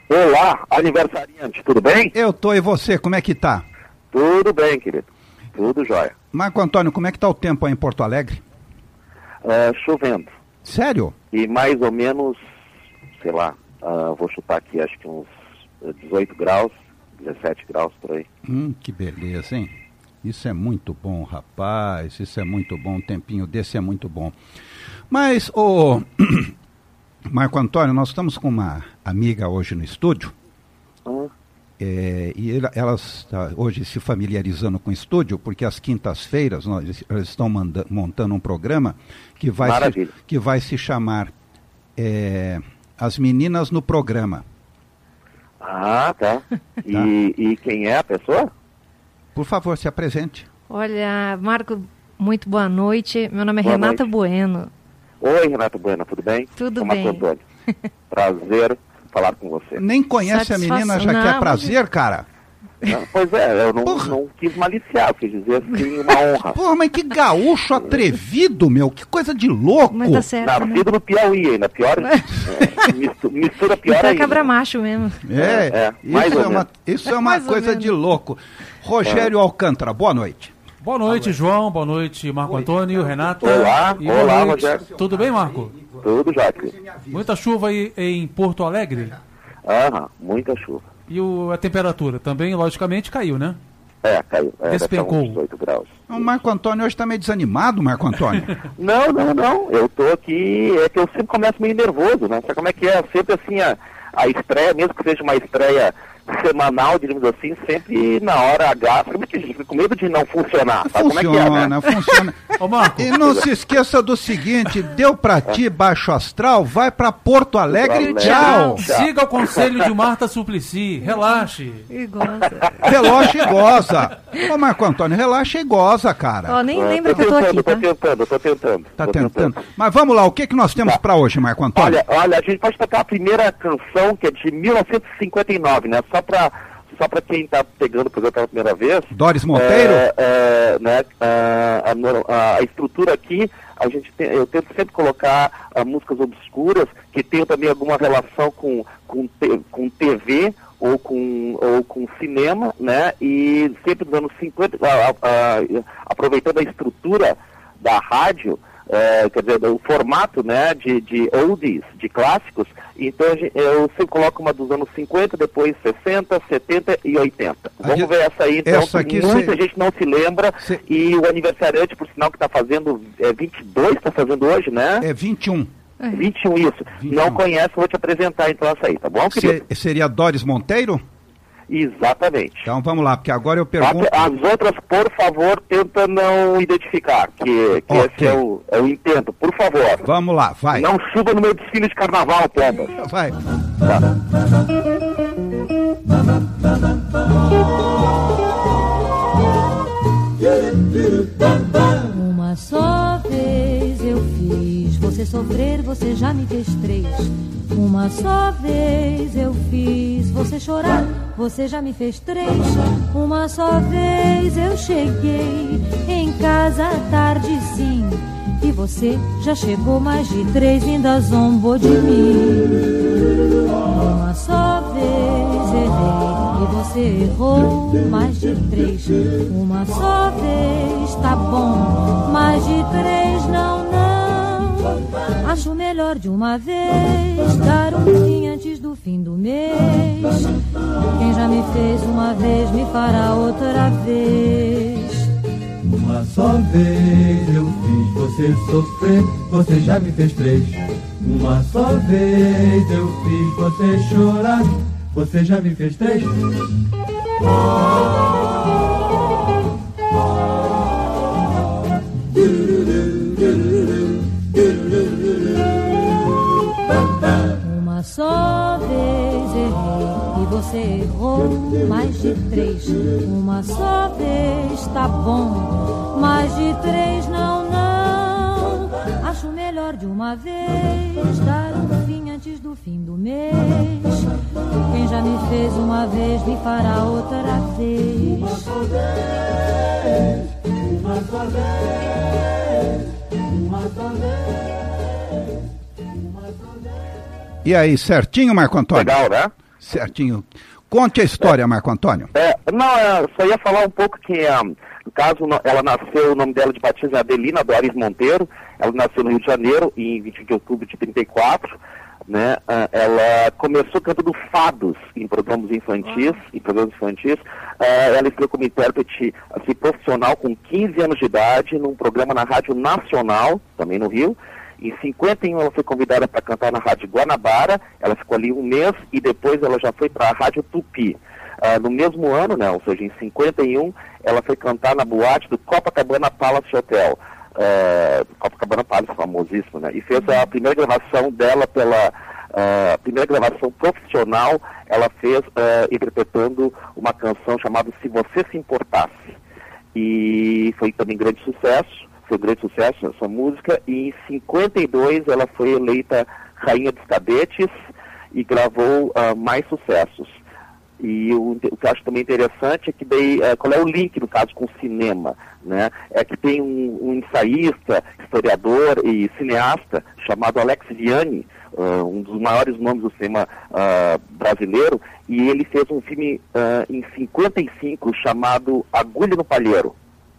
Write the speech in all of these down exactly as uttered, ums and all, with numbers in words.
Olá, aniversariante, tudo bem? Eu tô, e você, como é que tá? Tudo bem, querido. Tudo jóia. Marco Antônio, como é que tá o tempo aí em Porto Alegre? Uh, chovendo. Sério? E mais ou menos, sei lá, uh, vou chutar aqui, acho que uns dezoito graus, dezessete graus por aí. Hum, que beleza, hein? Isso é muito bom, rapaz, isso é muito bom, um tempinho desse é muito bom. Mas, ô, Marco Antônio, nós estamos com uma amiga hoje no estúdio, Hum. é, e ele, ela está hoje se familiarizando com o estúdio, porque às quintas-feiras nós, elas estão manda, montando um programa que vai, se, que vai se chamar é, As Meninas no Programa. Ah, tá. E, Tá. e quem é a pessoa? Por favor, se apresente. Olha, Marco, muito boa noite. Meu nome é Boa Renata noite. Bueno. Oi, Renato Bueno, tudo bem? Tudo Sou bem. Marco Antônio. Prazer falar com você. Nem conhece a menina, já Não, quer prazer, cara? Não, pois é, eu não, Porra. não quis maliciar, eu quis dizer assim, uma honra. Porra, mas que gaúcho atrevido, meu. Que coisa de louco. Mas tá certo, né? Nascido no Piauí ainda, pior, é, mistura, mistura pior Então é ainda. cabra macho mesmo. É, É, mais isso, ou é uma, menos. isso é uma Mais ou coisa menos. de louco. Rogério Alcântara, boa noite. Boa noite, João. Boa noite, Marco Antônio, Renata. Olá, E boa olá, noite. Rogério. Tudo bem, Marco? Tudo já, querido. Muita chuva aí em Porto Alegre? Aham, muita chuva. E o, a temperatura também, logicamente, caiu, né? É, caiu. É, Despencou. deve estar uns dezoito graus. O Marco Antônio hoje está meio desanimado, Marco Antônio. Não, não, não. Eu tô aqui, é que eu sempre começo meio nervoso, né? Sabe como é que é? Sempre assim, a, a estreia, mesmo que seja uma estreia semanal, digamos assim, sempre na hora H, sabe que a gente fica com medo de não funcionar, sabe como é que é, Funciona, né? funciona. Ô, Marco, E não se esqueça do seguinte, deu pra ti baixo astral, vai pra Porto Alegre e Porto tchau. Alegre. siga o conselho de Marta Suplicy. Relaxe. E gosta. Relaxa e goza. Ô Marco Antônio, relaxa e goza, cara. Ó, nem É, lembra que eu tô tentando, aqui, tô tá? tentando, tô tentando. Tá tô tentando. Mas vamos lá, o que, que nós temos Tá. pra hoje, Marco Antônio? Olha, olha, a gente pode tocar a primeira canção, que é de mil novecentos e cinquenta e nove, né? Só pra, só pra quem tá pegando o programa pela primeira vez. Doris Monteiro? É, é, né, a, a, a estrutura aqui, a gente tem, eu tento sempre colocar ah, músicas obscuras, que tenham também alguma relação com, com, te, com T V ou com, ou com cinema, né? E sempre nos anos cinquenta, ah, ah, aproveitando a estrutura da rádio, é, quer dizer, o formato, né, de, de oldies, de clássicos, então a gente- eu sempre coloco uma dos anos cinquenta, depois sessenta, setenta e oitenta. A Vamos gente- ver essa aí, então, essa que aqui muita cê- gente não se lembra, cê- e o aniversariante, por sinal, que está fazendo, é vinte e dois, está fazendo hoje, né? É vinte e um. vinte e um, isso. vinte e um. Não conhece, vou te apresentar então essa aí, tá bom, querido? Se- seria Doris Monteiro? Exatamente. Então vamos lá, porque agora eu pergunto... As outras, por favor, tenta não identificar, que, que Ok. esse é o, é o intento, por favor. Vamos lá, vai. Não suba no meu desfile de carnaval, pombas. Vai. Uma só vez eu fiz você sofrer, você já me fez três. Uma só vez eu fiz você chorar, você já me fez três. Uma só vez eu cheguei em casa tarde sim, e você já chegou mais de três, ainda zombou de mim. Uma só vez errei e você errou mais de três. Uma só vez tá bom, mais de três não, não. Acho melhor de uma vez dar um fim antes do fim do mês. Quem já me fez uma vez me fará outra vez. Uma só vez eu fiz você sofrer, você já me fez três. Uma só vez eu fiz você chorar, você já me fez três. Uma só vez errei e você errou mais de três. Uma só vez tá bom, mais de três não, não. Acho melhor de uma vez dar um fim antes do fim do mês. Quem já me fez uma vez me fará outra vez. Uma só vez, uma só vez, uma só vez. E aí, certinho, Marco Antônio? Legal, né? Certinho. Conte a história, Marco Antônio. É, não, eu só ia falar um pouco que, um, no caso, ela nasceu, o nome dela de batismo é Adelina Doris Monteiro, ela nasceu no Rio de Janeiro, em vinte de outubro de trinta e quatro, né? Uh, ela começou cantando fados em programas infantis, uhum. em programas infantis. Uh, ela estreou como intérprete assim, profissional com quinze anos de idade, num programa na Rádio Nacional, também no Rio. Em cinquenta e um ela foi convidada para cantar na Rádio Guanabara, ela ficou ali um mês e depois ela já foi para a Rádio Tupi. Uh, no mesmo ano, né, ou seja, em cinquenta e um, ela foi cantar na boate do Copacabana Palace Hotel. Uh, Copacabana Palace, famosíssimo, né? E fez a primeira gravação dela pela... Uh, a primeira gravação profissional, ela fez uh, interpretando uma canção chamada Se Você Se Importasse. E foi também grande sucesso. Foi um grande sucesso essa música, e em cinquenta e dois ela foi eleita Rainha dos Cadetes e gravou uh, mais sucessos. E o, o que eu acho também interessante é que daí, uh, qual é o link, no caso, com o cinema, né? É que tem um, um ensaísta, historiador e cineasta chamado Alex Vianney, uh, um dos maiores nomes do cinema uh, brasileiro, e ele fez um filme uh, em cinquenta e cinco chamado Agulha no Palheiro.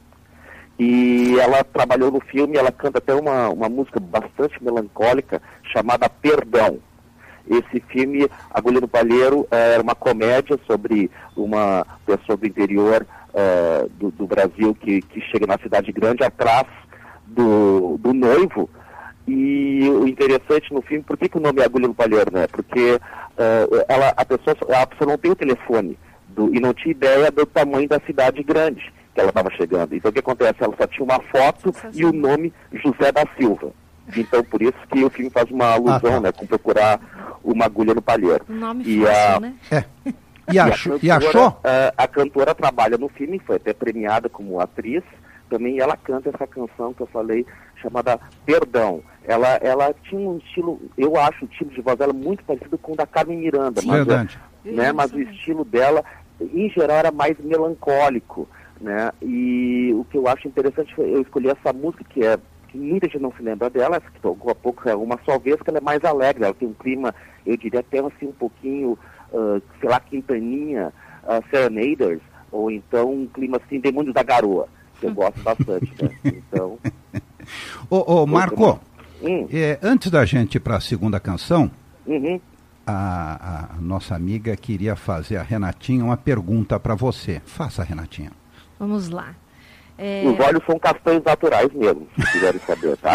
E ela trabalhou no filme, ela canta até uma, uma música bastante melancólica chamada Perdão. Esse filme, Agulha no Palheiro, era uma comédia sobre uma pessoa do interior uh, do, do Brasil que, que chega na cidade grande atrás do, do noivo. E o interessante no filme, por que, que o nome é Agulha no Palheiro, né? Porque uh, ela, a, pessoa, a pessoa não tem o telefone do, e não tinha ideia do tamanho da cidade grande que ela estava chegando. Então o que acontece? Ela só tinha uma foto e o nome José da Silva. Então por isso que o filme faz uma alusão, ah, tá. né, com procurar uma agulha no palheiro. O nome e fácil, a, né? É. E, e, achou, a cantora, e achou? A, a cantora trabalha no filme, foi até premiada como atriz. Também ela canta essa canção que eu falei, chamada Perdão. Ela, ela tinha um estilo, eu acho o estilo de voz dela muito parecido com o da Carmen Miranda. Sim, mas, verdade. Né, mas o estilo dela, em geral, era mais melancólico. Né? E o que eu acho interessante foi eu escolhi essa música que é que muita gente não se lembra dela, que tocou há pouco, é Uma Só Vez, que ela é mais alegre, ela tem um clima, eu diria até assim um pouquinho, uh, sei lá, Quintaninha, uh, Serenaders, ou então um clima assim, Demônios da Garoa, que eu gosto bastante, né? Então... Ô, ô Marco, hum. é, antes da gente ir para a segunda canção, uhum. a, a nossa amiga queria fazer, a Renatinha, uma pergunta para você. Faça, Renatinha. Vamos lá. É... Os olhos são castanhos naturais mesmo, se quiserem saber, tá?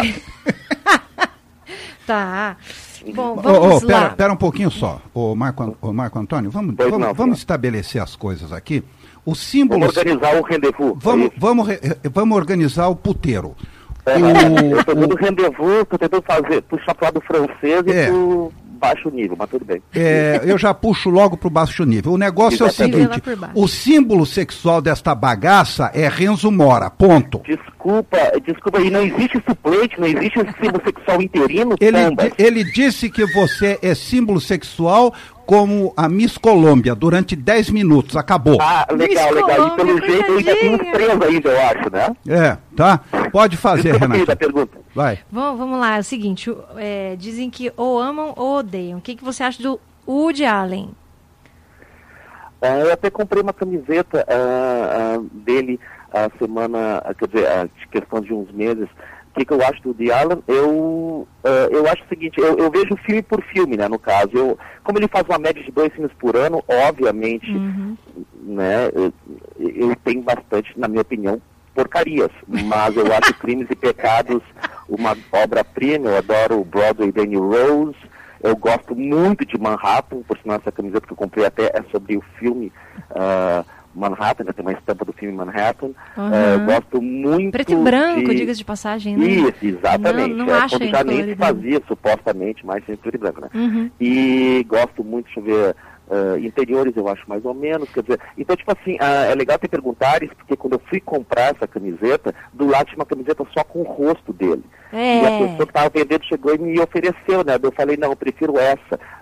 Tá. Bom, vamos oh, oh, lá. Pera, pera um pouquinho só, ô Marco, ô Marco Antônio, vamos, vamos, não, vamos estabelecer as coisas aqui. O símbolo... Vamos organizar o rendezvous. Vamos, vamos, vamos organizar o puteiro. É, o, eu estou tentando rendezvous, estou tentando fazer, puxar para o lado francês é. e pro baixo nível, mas tudo bem. É, eu já puxo logo para o baixo nível. O negócio Exatamente. é o seguinte, o símbolo sexual desta bagaça é Renzo Mora, ponto. Desculpa, desculpa, e não existe suplente, não existe símbolo sexual interino? Ele, ele disse que você é símbolo sexual como a Miss Colômbia, durante dez minutos, acabou. Ah, legal, Miss legal. Colômbia, E pelo jeito eu ainda tenho uns três ainda, eu acho, né? É, tá? Pode fazer, Desculpa, Renata. Pergunta. Vai. Vamos, vamos lá, é o seguinte, é, dizem que ou amam ou odeiam. O que, que você acha do Woody Allen? Uh, eu até comprei uma camiseta uh, uh, dele a semana, uh, quer dizer, uh, de questão de uns meses. O que, que eu acho do Woody Allen? Eu, uh, eu acho o seguinte, eu, eu vejo filme por filme, né, no caso. Eu, como ele faz uma média de dois filmes por ano, obviamente, Uhum. né, eu, eu tenho bastante, na minha opinião, porcarias. Mas eu acho Crimes e Pecados uma obra-prima. Eu adoro o Broadway Danny Rose. Eu gosto muito de Manhattan, por sinal essa camiseta que eu comprei até é sobre o filme uh, Manhattan, né? Tem uma estampa do filme Manhattan. Uhum. Uh, eu gosto muito Preto e branco, de... diga-se de passagem, né? Isso, exatamente. Não, não é, acho quando já nem se fazia, supostamente, mais em preto e branco, né? Uhum. E gosto muito, deixa eu ver... Uh, interiores eu acho mais ou menos, quer dizer, então tipo assim, uh, é legal ter perguntares, porque quando eu fui comprar essa camiseta, do lado tinha uma camiseta só com o rosto dele, é. e a pessoa que estava vendendo chegou e me ofereceu, né, eu falei, não, eu prefiro essa,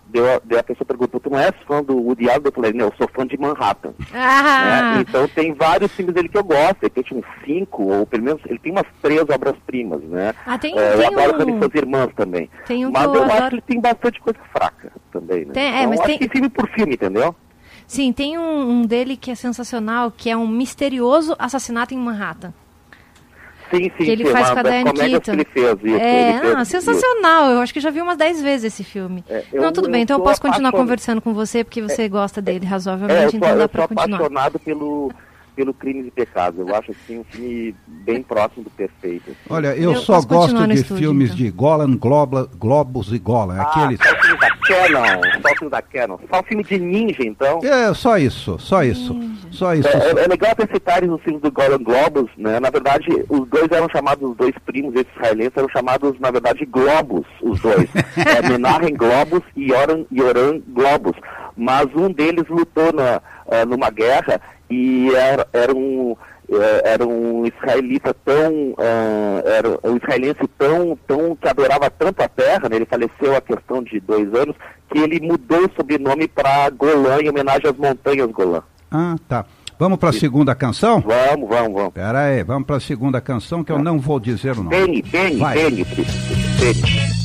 deu, deu a pessoa perguntou, tu não és fã do Woody Allen? Eu falei, não, eu sou fã de Manhattan. Ah. Né? Então tem vários filmes dele que eu gosto, ele tem uns cinco, ou pelo menos, ele tem umas três obras-primas, né? Ah, tem, é, tem eu adoro um... quando ele faz Irmãs também. Tem um mas eu, eu acho adoro... que ele tem bastante coisa fraca também, né? Tem, é, então, mas acho tem... que filme por filme, entendeu? Sim, tem um, um dele que é sensacional, que é um misterioso assassinato em Manhattan. Sim, sim, que ele sim, faz uma com a das Diane comédias Keaton. que ele fez, isso, é, ele fez, não, sensacional. Eu acho que já vi umas dez vezes esse filme. É, eu, não, tudo eu bem, então eu sou posso continuar apaixonado. conversando com você, porque você é, gosta dele é, razoavelmente, é, eu sou, então dá eu pra sou continuar. apaixonado pelo, pelo Crimes e Pecados. Eu acho assim um filme bem próximo do perfeito. Assim. Olha, eu, Eu só posso gosto continuar no de estúdio, filmes então. de Golan, Globa, Globus e Golan. Ah, Aqueles... só o filme da Canon, só o filme da Canon. Só o filme de ninja, então. É, só isso, só isso. Só isso. É, é, é legal ter citarem os filmes do Golan Globus, né? Na verdade, os dois eram chamados, os dois primos, esses israelenses, eram chamados, na verdade, Globus, os dois. é, Menahem Globus e Yoram, Yoram Globus. Mas um deles lutou na, uh, numa guerra e era, era um... era um israelita tão, uh, era um israelense tão, tão, que adorava tanto a terra, né? Ele faleceu há questão de dois anos, que ele mudou o sobrenome para Golã, em homenagem às montanhas Golã. Ah, tá. Vamos para a segunda canção? Vamos, vamos, vamos. Pera aí, vamos para a segunda canção, que eu não vou dizer o nome. Benny, Benny, Vai. Benny, Benny.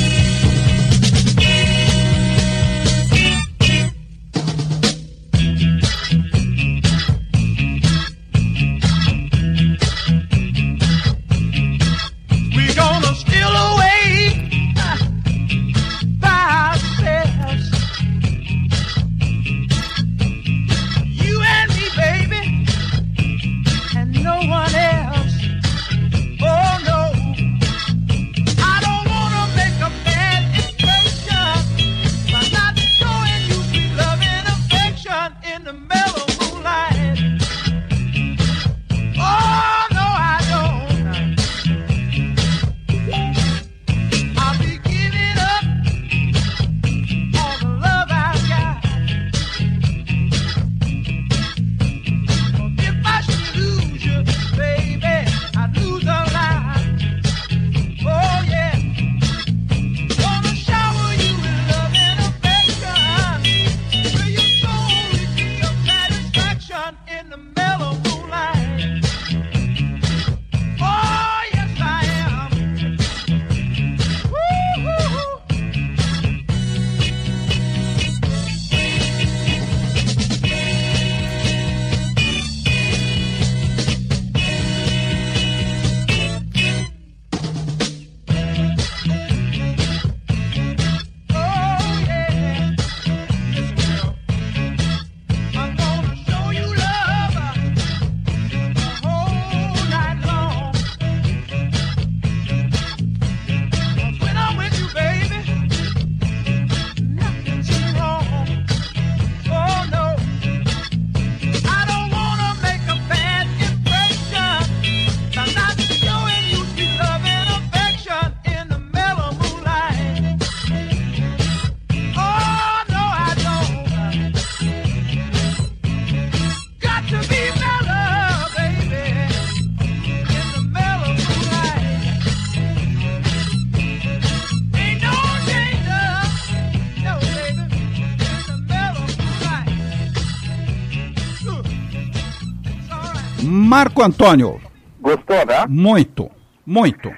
Marco Antônio. Gostou, né? Muito, muito.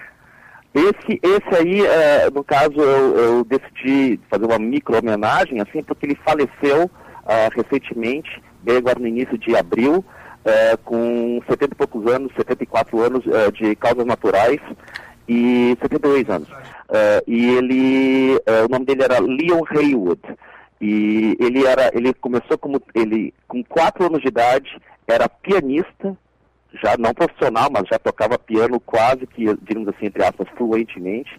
Esse, esse aí, é, no caso, eu, eu decidi fazer uma micro-homenagem, assim, porque ele faleceu uh, recentemente, bem agora no início de abril, uh, com setenta e poucos anos, setenta e quatro anos uh, de causas naturais, e setenta e dois anos. Uh, e ele, uh, o nome dele era Leon Haywood, e ele, era, ele começou como, ele, com quatro anos de idade, era pianista, já não profissional, mas já tocava piano quase que, digamos assim, entre aspas, fluentemente,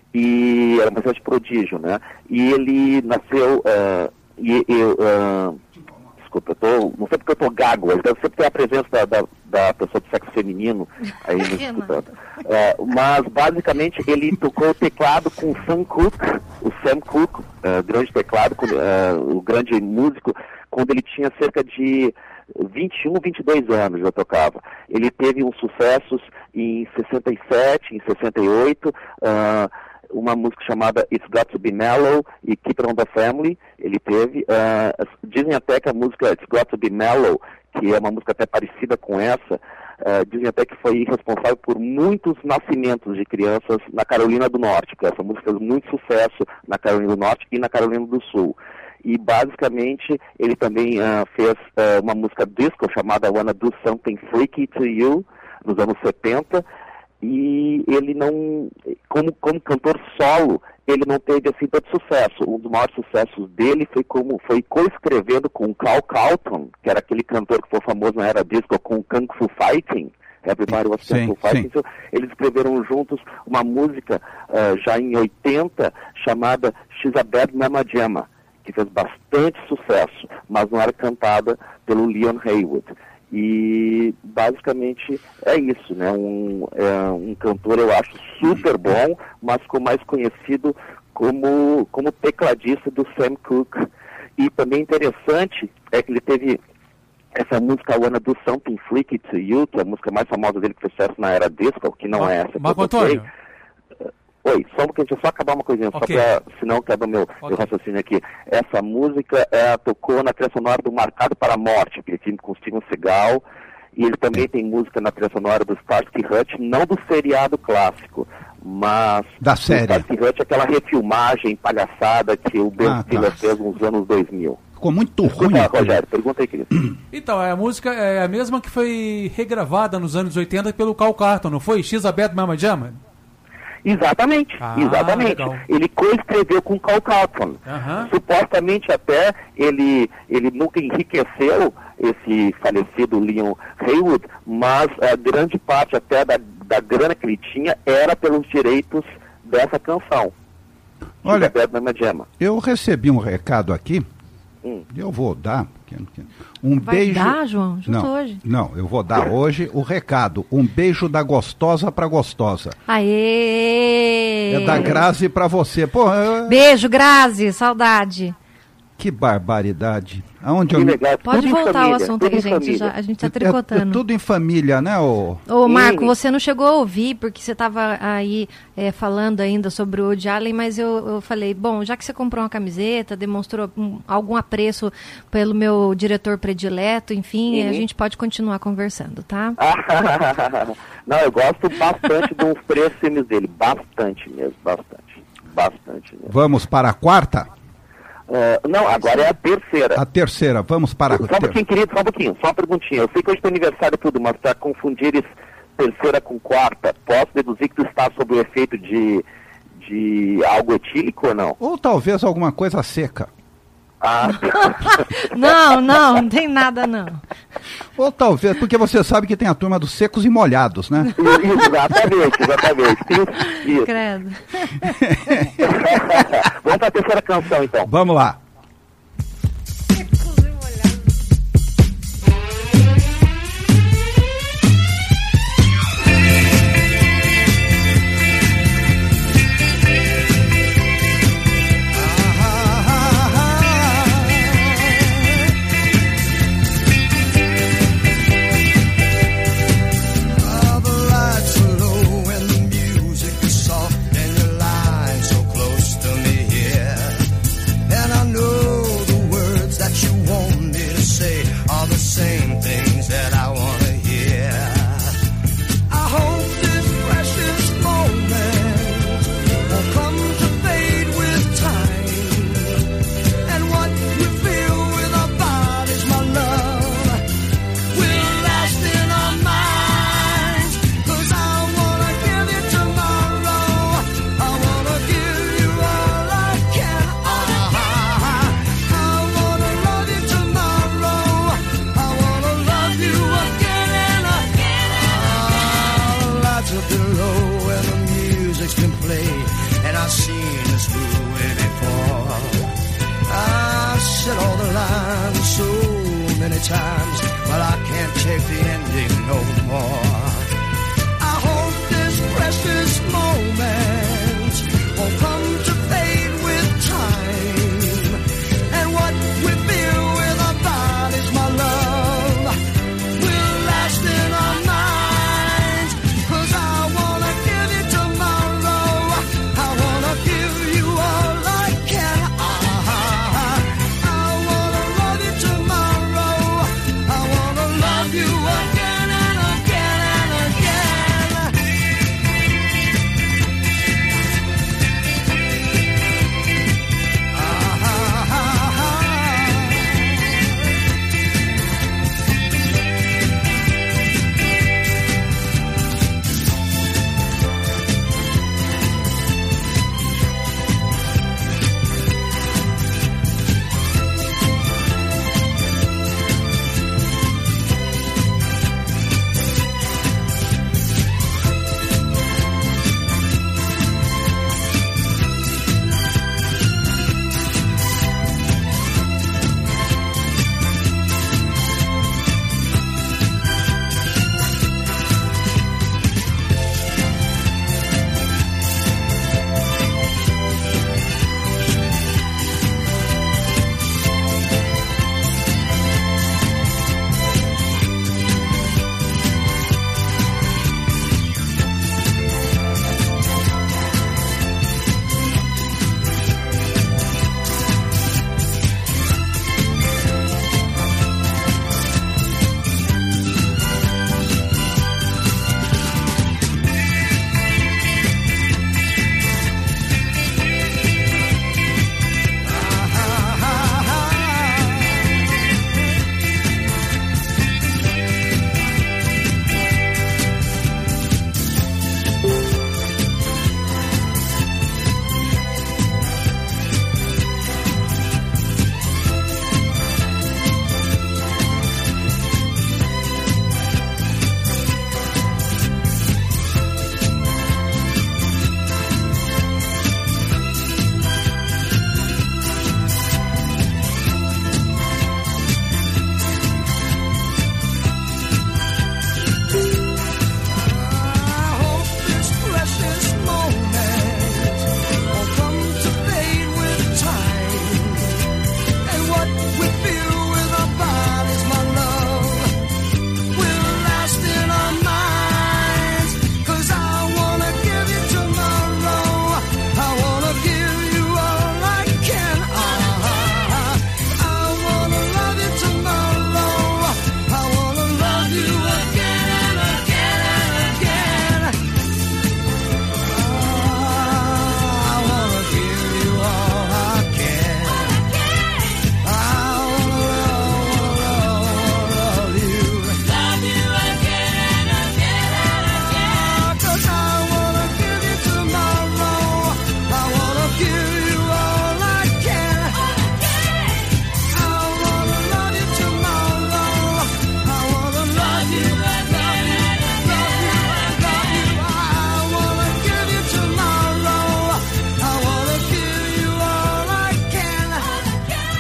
e era uma espécie de prodígio, né? E ele nasceu, uh, e, e, uh, desculpa, eu tô, não sei porque eu tô gago, então sempre tem a presença da, da, da pessoa do sexo feminino aí me escutando. Uh, mas, basicamente, ele tocou o teclado com o Sam Cooke, o Sam Cooke, uh, grande teclado, uh, o grande músico, quando ele tinha cerca de vinte e um, vinte e dois anos já tocava. Ele teve uns sucessos em sessenta e sete, em sessenta e oito, uh, uma música chamada It's Got to Be Mellow e Keep It on the Family, ele teve. Uh, dizem até que a música It's Got to Be Mellow, que é uma música até parecida com essa, uh, dizem até que foi responsável por muitos nascimentos de crianças na Carolina do Norte, porque essa música fez muito sucesso na Carolina do Norte e na Carolina do Sul. E basicamente ele também uh, fez uh, uma música disco chamada Wanna Do Something Freaky to You, nos anos setenta, e ele não, como, como cantor solo, ele não teve assim tanto sucesso. Um dos maiores sucessos dele foi como foi coescrevendo com o Cal Carlton, que era aquele cantor que foi famoso na era disco com Kung Fu Fighting. Everybody was Kung Fu Fighting. Então, eles escreveram juntos uma música uh, já em oitenta chamada She's a Bad Mama Jamma, que fez bastante sucesso, mas não era cantada pelo Leon Haywood. E basicamente é isso, né? Um, é, um cantor, eu acho, super bom, mas ficou mais conhecido como, como tecladista do Sam Cooke. E também interessante é que ele teve essa música Wanna Do Something Freaky to You, que é a música mais famosa dele, que fez sucesso na era disco, que não Mar- é essa. Marco Antônio. Oi, só um pouquinho, deixa eu só acabar uma coisinha, Okay. só pra, senão quebra o meu, Okay. meu raciocínio aqui. Essa música é, tocou na trilha sonora do Marcado para a Morte, aquele filme com Steven Seagal, e ele também tem música na trilha sonora do Starsky Hutch, não do seriado clássico, mas Da do série. Starsky Hutch, aquela refilmagem palhaçada que o Ben Ah, Stiller tá. fez nos anos dois mil. Ficou muito ruim. Desculpa, aquilo. Rogério, pergunta aí, querido. Então, a música é a mesma que foi regravada nos anos oitenta pelo Cal Carlton, não foi? She's a Bad Mama Jamma? Exatamente, Ah, exatamente. legal. Ele coescreveu com Cal Carlton. Aham. Supostamente até ele, ele nunca enriqueceu esse falecido Leon Haywood, mas a grande parte até da, da grana que ele tinha era pelos direitos dessa canção. Olha, Bad Mama Jamma. eu recebi um recado aqui, Hum. eu vou dar. Um Vai beijo. dar, João? Junto não, hoje. não, eu vou dar hoje o recado. Um beijo da gostosa pra gostosa. Aê! É da Grazi pra você. Pô, é- Beijo, Grazi, saudade. que barbaridade. Aonde Que eu me- legal. Pode Tudo em voltar ao família, assunto tudo aí, em gente. família. Já, a gente tá É- é tricotando. tudo em família, né? Ô? Ô, Marco, Sim. você não chegou a ouvir, porque você estava aí é, falando ainda sobre o Woody Allen, mas eu, eu falei, bom, já que você comprou uma camiseta, demonstrou um, algum apreço pelo meu diretor predileto, enfim, Uhum. a gente pode continuar conversando, tá? Não, eu gosto bastante dos três filmes dele. Bastante mesmo, bastante. Bastante mesmo. Vamos para a quarta? Ah, não, agora é a terceira. A terceira, vamos para a Só um ter... pouquinho, querido, só um pouquinho, só uma perguntinha. Eu sei que hoje tem aniversário e tudo, mas para confundires terceira com quarta, posso deduzir que tu está sob o efeito de, de algo etílico ou não? Ou talvez alguma coisa seca. Ah, Não, não, não tem nada não. Ou talvez, porque você sabe que tem a turma dos secos e molhados, né? isso, exatamente, exatamente. Isso, isso. Credo. Vamos para a terceira canção, então. Vamos lá. All the lights are low and the music is soft and you're lying so close to me here. And I know the words that you want me to say are the same things that I want to hear. I hope this precious moment will come to fade with time. And what we feel with our bodies, my love, will last in our minds. 'Cause I wanna give you tomorrow. I wanna give you all I can. Ah, I wanna love you tomorrow. I wanna love you again and again. Ah, the lights are below and the music's been played, and I've seen this movie before. I've said all the lines so many times, but I can't take the ending no more. I hope this precious moment will come to fade with time. And what we feel with our bodies, my love, will last in our minds. 'Cause I wanna give you tomorrow. I wanna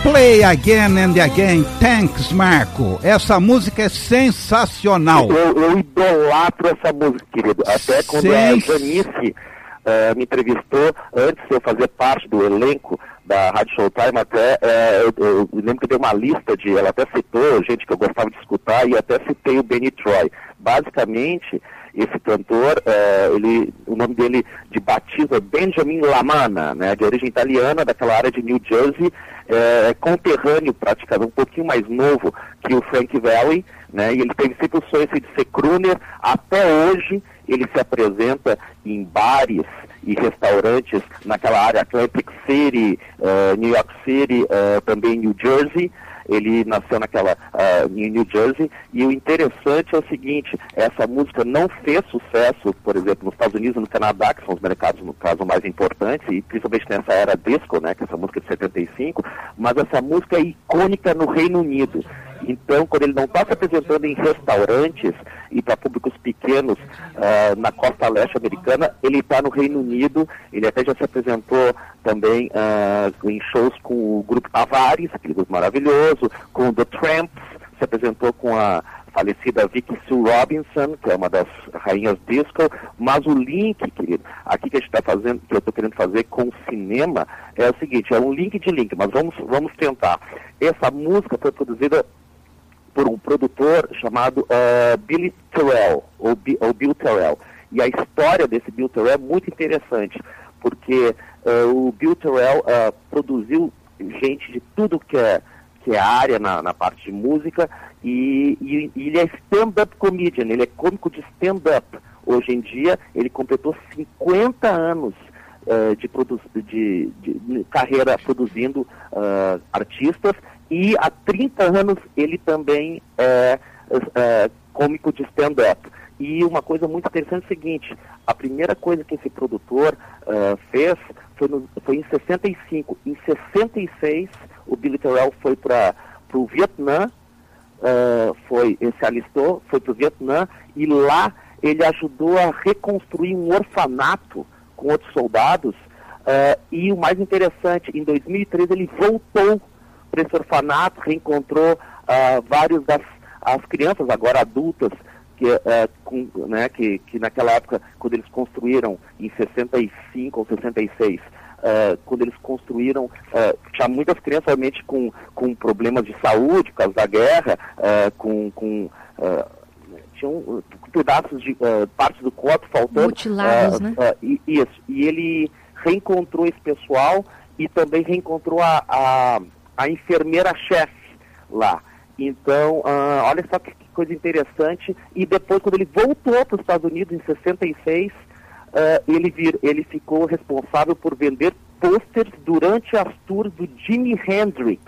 Play Again and Again. Thanks, Marco. Essa música é sensacional. Eu, eu idolatro essa música, querido. Até quando Sens... a Janice uh, me entrevistou, antes de eu fazer parte do elenco da Rádio Showtime, até uh, eu, eu lembro que eu dei uma lista de... Ela até citou gente que eu gostava de escutar e até citei o Benny Troy. Basicamente, esse cantor, uh, ele, o nome dele de batismo é Benjamin Lamanna, né, de origem italiana, daquela área de New Jersey, é conterrâneo praticamente, um pouquinho mais novo que o Frank Valli, né, e ele teve sempre o sonho de ser crooner. Até hoje ele se apresenta em bares e restaurantes naquela área, Atlantic City, uh, New York City, uh, também New Jersey. Ele nasceu naquela, uh, em New Jersey, e o interessante é o seguinte, essa música não fez sucesso, por exemplo, nos Estados Unidos e no Canadá, que são os mercados, no caso, mais importantes, e principalmente nessa era disco, né, que é essa música de setenta e cinco, mas essa música é icônica no Reino Unido. Então, quando ele não está se apresentando em restaurantes e para públicos pequenos uh, na costa leste americana, ele está no Reino Unido. Ele até já se apresentou também uh, em shows com o grupo Tavares, aquele grupo maravilhoso, com The Tramps, se apresentou com a falecida Vicky Sue Robinson, que é uma das rainhas disco. Mas o link, querido, aqui que a gente está fazendo, que eu estou querendo fazer com o cinema, é o seguinte, é um link de link, mas vamos, vamos tentar. Essa música foi produzida por um produtor chamado uh, Billy Terrell, ou, B, ou Bill Terrell. E a história desse Bill Terrell é muito interessante, porque uh, o Bill Terrell uh, produziu gente de tudo que é, que é área na, na parte de música, e, e, e ele é stand-up comedian, ele é cômico de stand-up. Hoje em dia, ele completou cinquenta anos uh, de, produ de, de, de carreira produzindo uh, artistas, e há trinta anos ele também é, é cômico de stand-up. E uma coisa muito interessante é o seguinte, a primeira coisa que esse produtor uh, fez foi, no, foi em sessenta e cinco. Em sessenta e seis, o Billy Terrell foi para o Vietnã, uh, foi, ele se alistou, foi para o Vietnã, e lá ele ajudou a reconstruir um orfanato com outros soldados. Uh, e o mais interessante, em dois mil e treze ele voltou para esse orfanato, reencontrou uh, vários das as crianças agora adultas que, uh, com, né, que, que naquela época, quando eles construíram em sessenta e cinco ou sessenta e seis, uh, quando eles construíram, uh, tinha muitas crianças realmente com, com problemas de saúde por causa da guerra, uh, com, com uh, tinham uh, pedaços de uh, partes do corpo faltando. Mutilados, uh, né? Uh, e, isso, e ele reencontrou esse pessoal e também reencontrou a, a a enfermeira-chefe lá. Então, uh, olha só que, que coisa interessante. E depois, quando ele voltou para os Estados Unidos, em sessenta e seis, uh, ele, vir, ele ficou responsável por vender pôsteres durante as tours do Jimi Hendrix.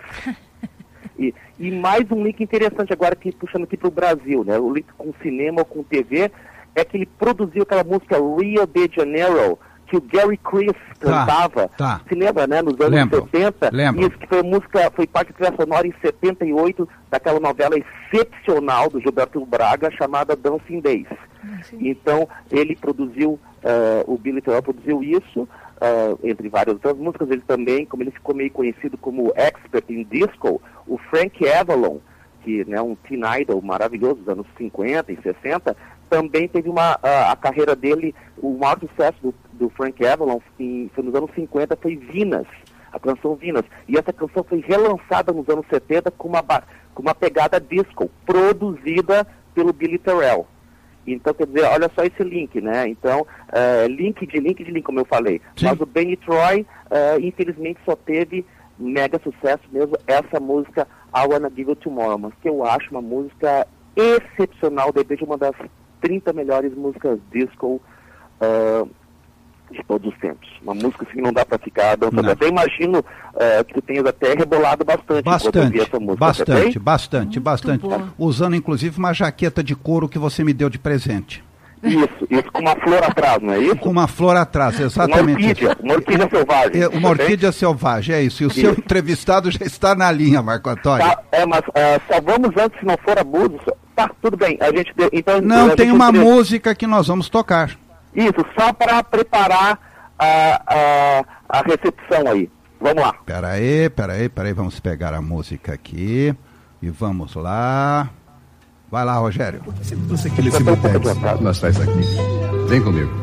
e, e mais um link interessante agora, que, puxando aqui para o Brasil, né? O link com cinema ou com T V, é que ele produziu aquela música Rio de Janeiro, que o Gary Chris cantava, tá, tá. Se lembra, né, nos anos lembro, setenta, lembro. Isso que foi música, foi parte da trilha sonora em setenta e oito, daquela novela excepcional do Gilberto Braga, chamada Dancing Days. Sim. Então, ele produziu, uh, o Billy Terrell produziu isso, uh, entre várias outras músicas. Ele também, como ele ficou meio conhecido como expert em disco, o Frank Avalon, que é, né, um teen idol maravilhoso dos anos cinquenta e sessenta, também teve uma, a, a carreira dele, o maior sucesso do, do Frank Avalon em, foi nos anos cinquenta, foi Venus, a canção Venus. E essa canção foi relançada nos anos setenta com uma, com uma pegada disco, produzida pelo Billy Terrell. Então, quer dizer, olha só esse link, né? Então, uh, link de link de link, como eu falei. Sim. Mas o Benny Troy, uh, infelizmente, só teve mega sucesso mesmo, essa música I Wanna Give You Tomorrow, mas que eu acho uma música excepcional, de repente uma das trinta melhores músicas disco uh, de todos os tempos. Uma música assim que não dá pra ficar dançando. Até imagino uh, que tu tenhas até rebolado bastante. Bastante, essa música, bastante, bastante, Muito bastante. boa. Usando inclusive uma jaqueta de couro que você me deu de presente. Isso, isso, com uma flor atrás, não é isso? Com uma flor atrás, exatamente. Uma orquídea, uma orquídea selvagem. É, uma orquídea selvagem, é isso. E o isso. Seu entrevistado já está na linha, Marco Antônio. Tá, é, mas uh, só vamos antes, se não for abuso. Tá, tudo bem. A gente, então, não, a tem gente uma queria... música que nós vamos tocar. Isso, só para preparar a, a, a recepção aí. Vamos lá. Peraí, peraí, peraí, vamos pegar a música aqui e vamos lá. Vai lá, Rogério. Você que lê cemitério, nós faz aqui. Vem comigo.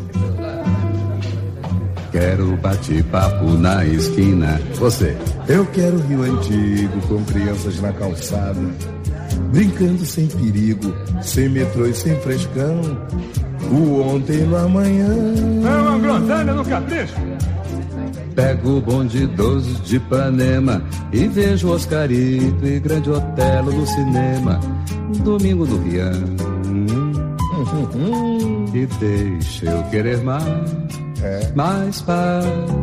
Quero bate-papo na esquina. Você. Eu quero Rio Antigo, com crianças na calçada, brincando sem perigo, sem metrô e sem frescão. O ontem no amanhã. É uma groselha no capricho. Pego o bonde doze de Ipanema e vejo Oscarito e Grande Otelo no cinema. Domingo no Rian. E deixa eu querer mais, é. mais paz.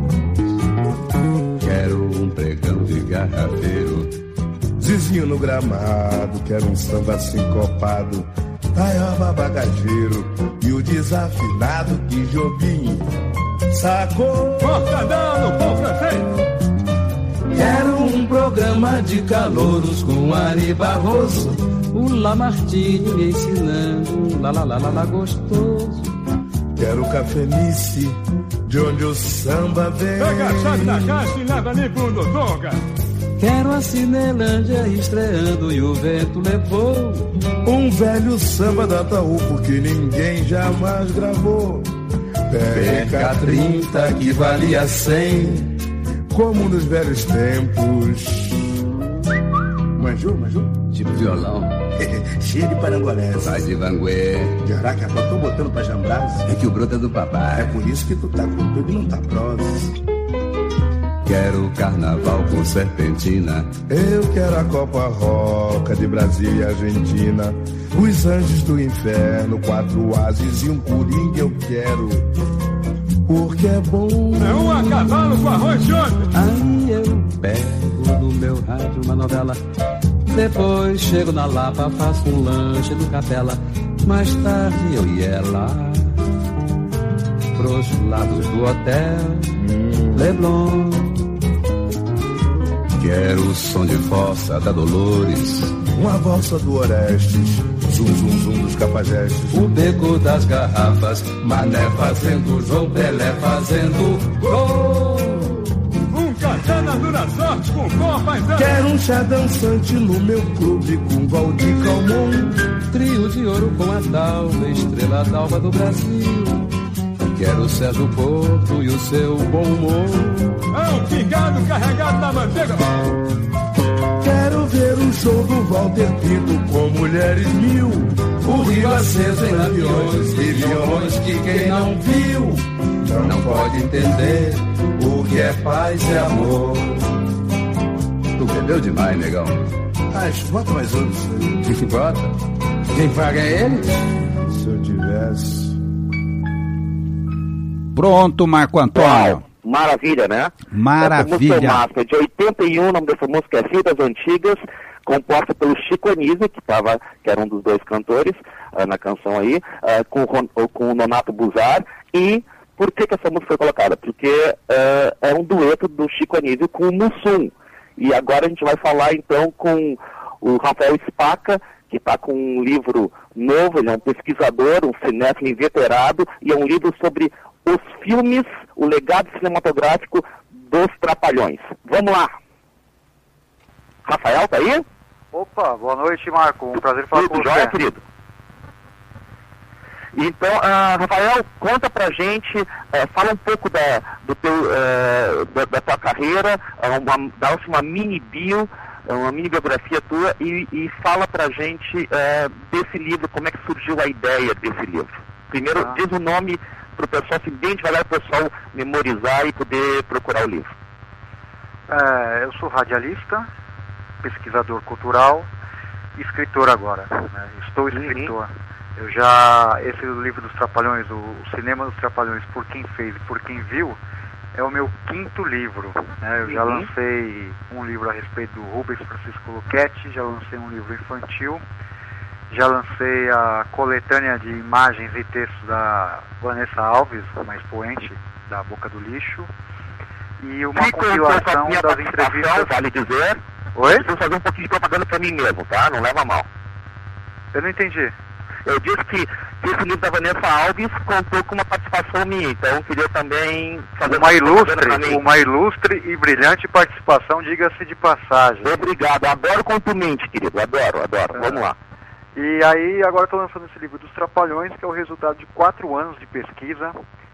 Quero um pregão de garrafeiro, Zizinho no gramado, quero um samba sincopado, Taioba bagageiro e o desafinado que Jobim sacou. Mortadão no pão francês. Quero um programa de calouros com Ari Barroso, o Lamartine me ensinando, lá, lá, lá, lá, lá, gostoso. Quero cafenice, de onde o samba vem. Pega a chave da caixa e leva ali pro Dodonga. Quero a Cinelândia estreando e o vento levou um velho samba da Ataúpo que ninguém jamais gravou. P K trinta que valia cem, como nos velhos tempos. Manjou, manjou? Tipo violão. Cheio de parangolés. Vai de vanguê. De araca, eu tô botando pra jambrás. É que o broto é do papai. É por isso que tu tá com tudo e não tá prosa. Quero carnaval com serpentina. Eu quero a Copa Roca de Brasil e Argentina. Os anjos do inferno, quatro ases e um coringa eu quero. Porque é bom. É um a cavalo com arroz de ontem. Aí eu pego no meu rádio uma novela. Depois chego na Lapa, faço um lanche no Capela. Mais tarde eu ia lá pros lados do hotel hum. Leblon. Quero o som de fossa da Dolores, uma valsa do Orestes, zum zum zum dos Capajestes, o beco das garrafas, Mané fazendo, João Pelé fazendo gol. Um katana dura sorte com copa e... Quero um chá dançante no meu clube com Valdir Calmon, trio de ouro com a Dalva, estrela d'alva do Brasil. Quero o Sérgio Porto e o seu bom humor. É um pingado carregado na manteiga. Quero ver o show do Walter Pinto com mulheres mil, o rio aceso em aviões e violões que quem não viu não, não pode entender o que é paz e amor. Tu bebeu demais, negão. Ah, bota mais outros. Que bota? Quem paga é ele? Se eu tivesse... Pronto, Marco Antônio. Uau, maravilha, né? Maravilha. Essa música é de oitenta e um, o nome dessa música é Vidas Antigas, composta pelo Chico Anísio, que, tava, que era um dos dois cantores uh, na canção aí, uh, com, com o Nonato Buzar. E por que, que essa música foi colocada? Porque uh, é um dueto do Chico Anísio com o Mussum. E agora a gente vai falar então com o Rafael Spaca, que está com um livro novo, ele é um pesquisador, um cinéfilo inveterado, e é um livro sobre os filmes, o legado cinematográfico dos Trapalhões. Vamos lá. Rafael, tá aí? Opa, boa noite, Marco. Um prazer falar Tudo com jóia, você. querido? Então, uh, Rafael, conta pra gente, uh, fala um pouco da, do teu, uh, da, da tua carreira, uh, uma, dá-se uma mini bio, uma mini biografia tua e, e fala pra gente uh, desse livro, como é que surgiu a ideia desse livro. Primeiro, ah. diz o nome para o pessoal, se bem devagar, o pessoal memorizar e poder procurar o livro. É, eu sou radialista, pesquisador cultural e escritor agora, né? Estou escritor. Uhum. Eu já, esse livro dos Trapalhões, o, o Cinema dos Trapalhões, por quem fez e por quem viu, é o meu quinto livro, né? Eu uhum. já lancei um livro a respeito do Rubens Francisco Luchetti, já lancei um livro infantil, já lancei a coletânea de imagens e textos da Vanessa Alves, uma expoente da Boca do Lixo, e uma Fico compilação das entrevistas... Vale dizer, Oi? preciso fazer um pouquinho de propaganda para mim mesmo, tá? Não leva mal. Eu não entendi. Eu disse que, que esse livro da Vanessa Alves contou com uma participação minha, então eu queria também fazer uma ilustre, uma ilustre e brilhante participação, diga-se de passagem. Obrigado, adoro quanto mente, querido, adoro, adoro, é. Vamos lá. E aí, agora estou lançando esse livro dos Trapalhões, que é o resultado de quatro anos de pesquisa,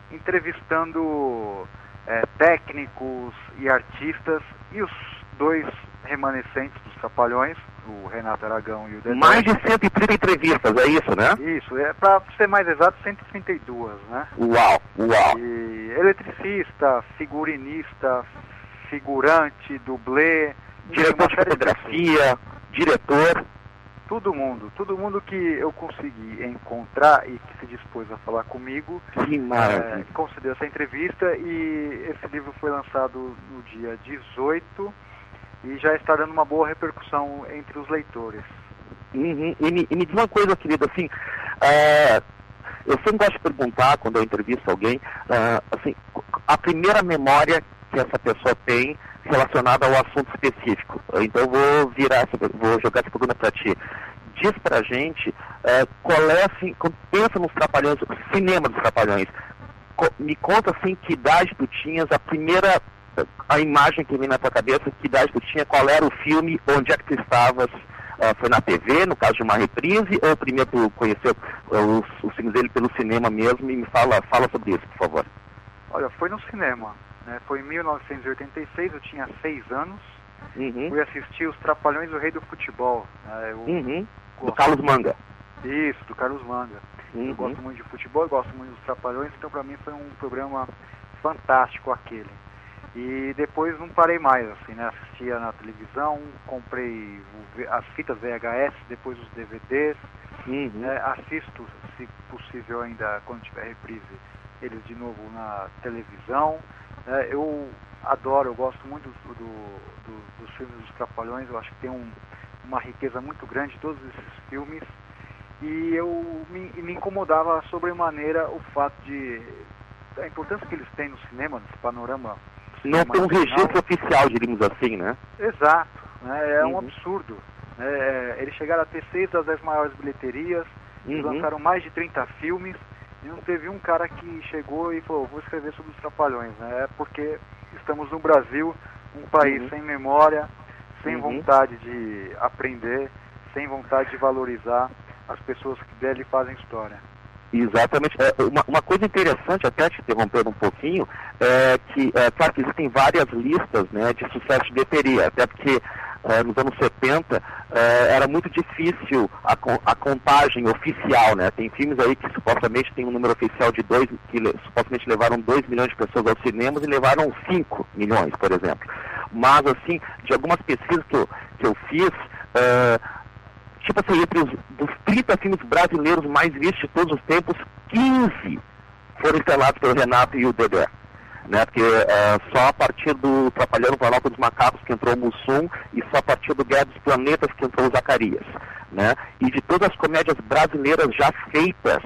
entrevistando é, técnicos e artistas, e os dois remanescentes dos Trapalhões, o Renato Aragão e o Dedé. Mais de cento e trinta entrevistas, é isso, né? Isso, é, para ser mais exato, cento e trinta e duas, né? Uau, uau. E eletricista, figurinista, figurante, dublê, diretor de fotografia, diretor... Todo mundo, todo mundo que eu consegui encontrar e que se dispôs a falar comigo, que maravilha. É, concedeu essa entrevista, e esse livro foi lançado no dia dezoito e já está dando uma boa repercussão entre os leitores. Uhum. E, me, e me diz uma coisa, querido, assim, é, eu sempre gosto de perguntar quando eu entrevisto alguém, é, assim, a primeira memória que essa pessoa tem relacionada ao assunto específico. Então eu vou virar, vou jogar essa pergunta para ti. Diz pra gente é, qual é, assim, quando pensa nos Trapalhões, cinema dos Trapalhões, co me conta, assim, que idade tu tinhas, a primeira, a imagem que vem na tua cabeça, que idade tu tinha, qual era o filme, onde é que tu estavas, uh, foi na T V, no caso de uma reprise, ou primeiro tu conheceu uh, os, os filmes dele pelo cinema mesmo, e me fala, fala sobre isso, por favor. Olha, foi no cinema. Foi em mil novecentos e oitenta e seis, eu tinha seis anos, uhum. fui assistir Os Trapalhões, o Rei do Futebol. Eu uhum. Do Carlos Manga. Isso, do Carlos Manga. Uhum. Eu gosto muito de futebol, eu gosto muito dos Trapalhões, então pra mim foi um programa fantástico aquele. E depois não parei mais, assim, né? Assistia na televisão, comprei as fitas V H S, depois os D V Ds, uhum. né? Assisto, se possível ainda, quando tiver reprise, eles de novo na televisão. É, eu adoro, eu gosto muito do, do, do, dos filmes dos Trapalhões, eu acho que tem um, uma riqueza muito grande todos esses filmes, e eu me, me incomodava sobremaneira o fato de a importância que eles têm no cinema, nesse panorama. Não tem um registro oficial, diríamos assim, né? Exato, né? É uhum. um absurdo. Né? Eles chegaram a ter seis das dez maiores bilheterias, uhum. eles lançaram mais de trinta filmes, e não teve um cara que chegou e falou, vou escrever sobre os Trapalhões, né? É porque estamos no Brasil, um país uhum. sem memória, sem uhum. vontade de aprender, sem vontade de valorizar as pessoas que dele fazem história. Exatamente. É, uma, uma coisa interessante, até te interrompendo um pouquinho, é que, é, claro que existem várias listas, né, de sucesso de bilheteria, até porque é, nos anos setenta é, era muito difícil a, a contagem oficial, né? Tem filmes aí que supostamente tem um número oficial de dois, que le, supostamente levaram dois milhões de pessoas aos cinemas e levaram cinco milhões, por exemplo. Mas, assim, de algumas pesquisas que eu, que eu fiz, é, tipo assim, entre os dos trinta filmes brasileiros mais vistos de todos os tempos, quinze foram estrelados pelo Renato e o Dedé. Né, porque uh, só a partir do Trapalhão no Planalto dos Macacos que entrou o Mussum, e só a partir do Guerra dos Planetas que entrou o Zacarias. Né? E de todas as comédias brasileiras já feitas,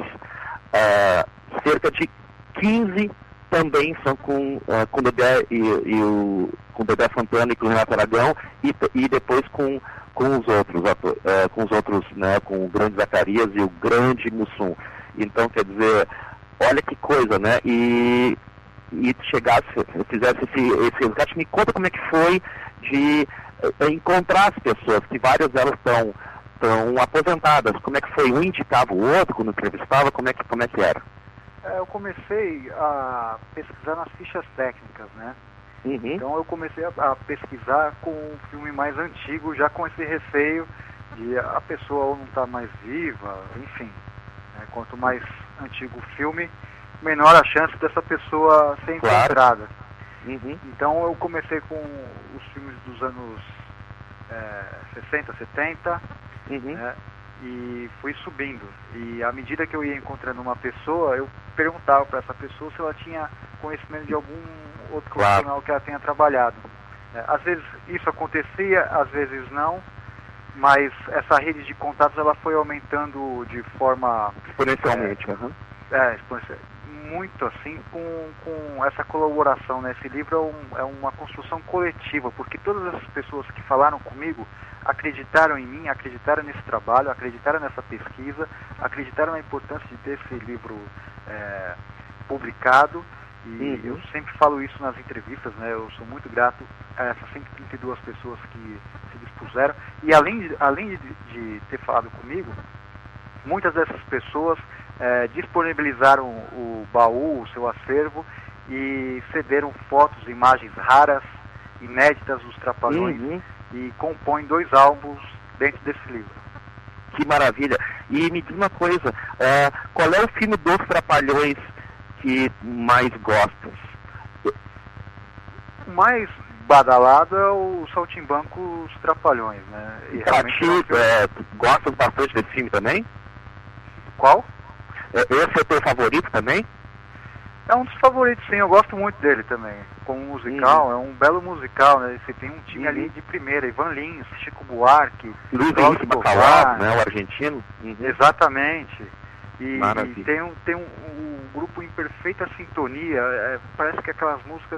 uh, cerca de quinze também são com, uh, com o Dedé e, e o com o Dedé Santana e com o Renato Aragão, e, e depois com, com os outros, uh, com os outros, né, com o grande Zacarias e o grande Mussum. Então, quer dizer, olha que coisa, né? E e chegasse, fizesse esse, esse resgate, me conta como é que foi de uh, encontrar as pessoas, que várias delas estão estão aposentadas, como é que foi? Um indicava o outro quando entrevistava, como é que, como é que era? É, eu comecei a pesquisar nas fichas técnicas, né? Uhum. Então eu comecei a, a pesquisar com um filme mais antigo, já com esse receio de a pessoa ou não estar mais viva, enfim. Né? Quanto mais antigo o filme, menor a chance dessa pessoa ser encontrada. Claro. Uhum. Então eu comecei com os filmes dos anos é, sessenta, setenta, uhum. né, e fui subindo. E à medida que eu ia encontrando uma pessoa, eu perguntava para essa pessoa se ela tinha conhecimento de algum outro claro. profissional que ela tenha trabalhado. É, às vezes isso acontecia, às vezes não, mas essa rede de contatos ela foi aumentando de forma... exponencialmente. É, uhum. É, muito assim com, com essa colaboração, né? Esse livro é, um, é uma construção coletiva, porque todas essas pessoas que falaram comigo acreditaram em mim, acreditaram nesse trabalho, acreditaram nessa pesquisa, acreditaram na importância de ter esse livro é, publicado. E uhum. eu sempre falo isso nas entrevistas, né? Eu sou muito grato a essas cento e trinta e duas pessoas que se dispuseram. E além de, além de, de ter falado comigo, muitas dessas pessoas é, disponibilizaram o baú, o seu acervo, e cederam fotos, imagens raras, inéditas dos Trapalhões, uhum. e compõem dois álbuns dentro desse livro. Que maravilha! E me diz uma coisa, é, qual é o filme dos Trapalhões que mais gostas? O mais badalado é o Saltimbancos Trapalhões, né? E realmente é, tu gostas bastante desse filme também? Qual? Esse é o teu favorito também? É um dos favoritos, sim. Eu gosto muito dele também. Como musical, uhum. é um belo musical, né? Você tem um time uhum. ali de primeira, Ivan Lins, Chico Buarque, Luiz Henrique Bacalhau, né? O argentino. Uhum. Exatamente. E, e tem, um, tem um, um grupo em perfeita sintonia. É, parece que aquelas músicas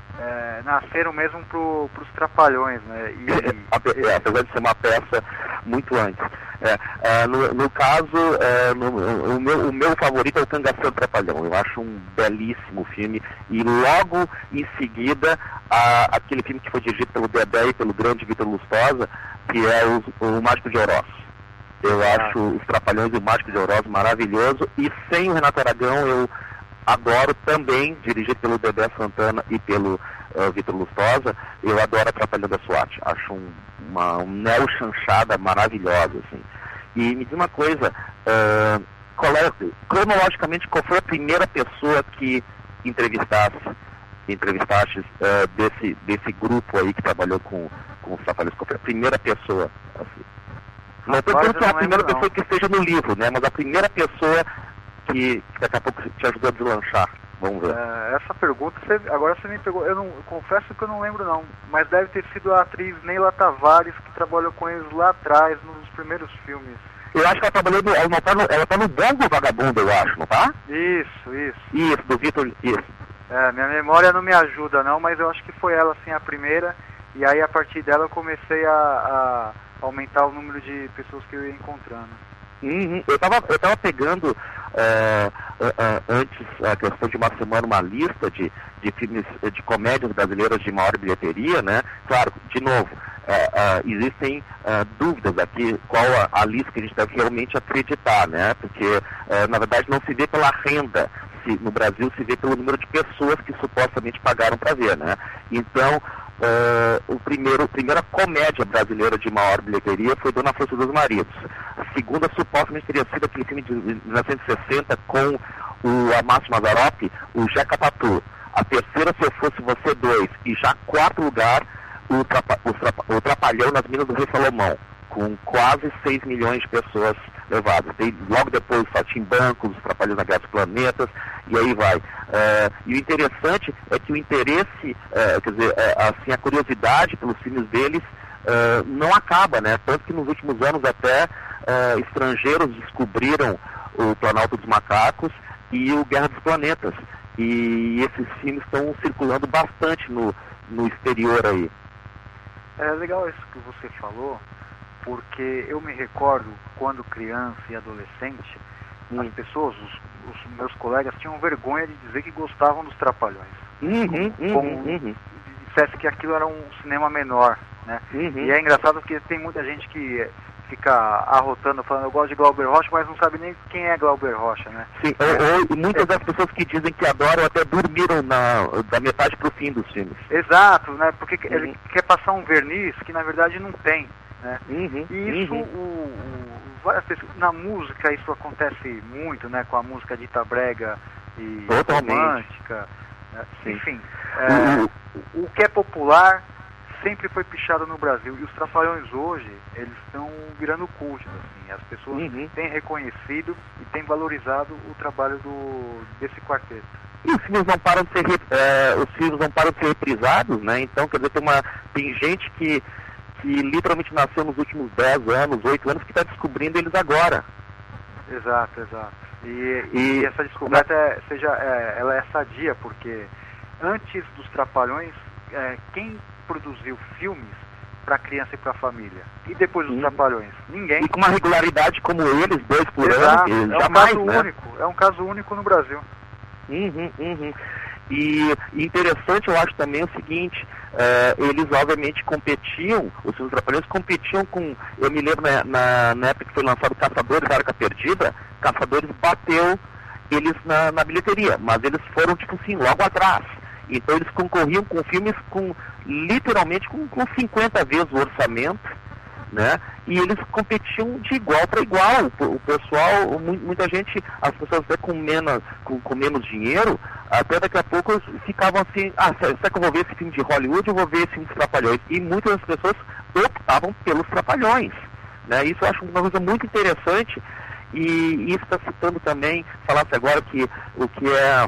é, nasceram mesmo pro, pros Trapalhões, né? E, e, é, apesar de ser uma peça muito antes. É, é, no, no caso, é, no, o, meu, o meu favorito é o Cangaceiro Trapalhão. Eu acho um belíssimo filme. E logo em seguida, a, aquele filme que foi dirigido pelo Dedé e pelo grande Vitor Lustosa, que é o, o Mágico de Oroz. Eu acho os Trapalhões e o Mágico de Oroz maravilhoso. E sem o Renato Aragão, eu adoro também, dirigido pelo Dedé Santana e pelo uh, Vitor Lustosa, eu adoro a Trapalhão da SWAT. Acho um, uma um neo-chanchada maravilhosa, assim. E me diz uma coisa, uh, qual é, cronologicamente, qual foi a primeira pessoa que entrevistasse, que entrevistaste uh, desse, desse grupo aí que trabalhou com, com os Trapalhões? Qual foi a primeira pessoa, assim? Não estou dizendo que é a primeira pessoa não. que esteja no livro, né? Mas a primeira pessoa que, que daqui a pouco te ajudou a deslanchar. Vamos ver. É, essa pergunta, você, agora você me pegou. Eu, não, eu confesso que eu não lembro não. Mas deve ter sido a atriz Neila Tavares, que trabalhou com eles lá atrás, nos primeiros filmes. Eu acho que ela trabalhou no, ela, não tá no, ela tá no Bongo Vagabundo, eu acho, não tá? Isso, isso. Isso, do Vitor, isso. É, minha memória não me ajuda não, mas eu acho que foi ela assim a primeira. E aí a partir dela eu comecei a... a aumentar o número de pessoas que eu ia encontrando. Uhum. Eu estava eu tava pegando uh, uh, uh, antes, a questão de uma semana, uma lista de, de filmes, de comédias brasileiras de maior bilheteria, né? Claro, de novo, uh, uh, existem uh, dúvidas aqui qual a, a lista que a gente deve realmente acreditar, né? Porque, uh, na verdade, não se vê pela renda. Se, no Brasil se vê pelo número de pessoas que supostamente pagaram para ver, né? Então, Uh, o primeiro, a primeira comédia brasileira de maior bilheteria foi Dona Força dos Maridos. A segunda supostamente teria sido aquele filme de mil novecentos e sessenta com o Amácio Mazzaropi, o Jeca Tatu. A terceira, Se Eu Fosse Você dois. E já quarto lugar, o, trapa, o, trapa, o Trapalhão nas Minas do Rei Salomão, com quase seis milhões de pessoas levadas. Tem logo depois os Saltimbancos, os Trapalhões na Guerra dos Planetas, e aí vai. Uh, e o interessante é que o interesse, uh, quer dizer, uh, assim, a curiosidade pelos filmes deles uh, não acaba, né? Tanto que nos últimos anos até uh, estrangeiros descobriram o Planalto dos Macacos e o Guerra dos Planetas. E esses filmes estão circulando bastante no, no exterior aí. É legal isso que você falou, porque eu me recordo quando criança e adolescente, hum. as pessoas, os, os meus colegas tinham vergonha de dizer que gostavam dos Trapalhões. Uhum, como uhum, uhum. dissesse que aquilo era um cinema menor, né? Uhum. E é engraçado porque tem muita gente que fica arrotando, falando eu gosto de Glauber Rocha, mas não sabe nem quem é Glauber Rocha, né? Sim, ou, ou muitas das pessoas que dizem que adoram até dormiram na, da metade pro fim dos filmes. Exato, né? Porque uhum. ele quer passar um verniz que na verdade não tem. Né? Uhum, e isso, uhum. o, o, pessoas, na música isso acontece muito, né? Com a música dita brega e Totalmente. romântica, né? Enfim, é, uhum. o, o que é popular sempre foi pichado no Brasil, e os Trapalhões hoje, eles estão virando cultos, assim, as pessoas uhum. têm reconhecido e têm valorizado o trabalho do, desse quarteto. E os filmes não param de ser, é, os filmes não param de ser reprisados, né? Então, quer dizer, tem, uma, tem gente que que literalmente nasceu nos últimos dez anos, oito anos, que está descobrindo eles agora. Exato, exato. E, e essa descoberta é, seja, é, ela é sadia, porque antes dos Trapalhões, é, quem produziu filmes para criança e para família? E depois dos hum. Trapalhões? Ninguém. E com uma regularidade como eles, dois por Exato. ano, é um jamais, caso né? único. É um caso único no Brasil. Uhum, uhum. E, e interessante, eu acho também o seguinte, uh, eles obviamente competiam, os filmes Trapalhões competiam com, eu me lembro na, na, na época que foi lançado Caçadores da Arca Perdida, Caçadores bateu eles na, na bilheteria, mas eles foram tipo assim, logo atrás. Então eles concorriam com filmes com, literalmente, com, com cinquenta vezes o orçamento, né? E eles competiam de igual para igual. O, o pessoal, muita gente, as pessoas até com menos, com, com menos dinheiro, até daqui a pouco ficavam assim, ah, será que eu vou ver esse filme de Hollywood ou vou ver esse filme de Trapalhões? E muitas das pessoas optavam pelos Trapalhões, né? Isso eu acho uma coisa muito interessante. E isso está citando também, falasse agora que o que é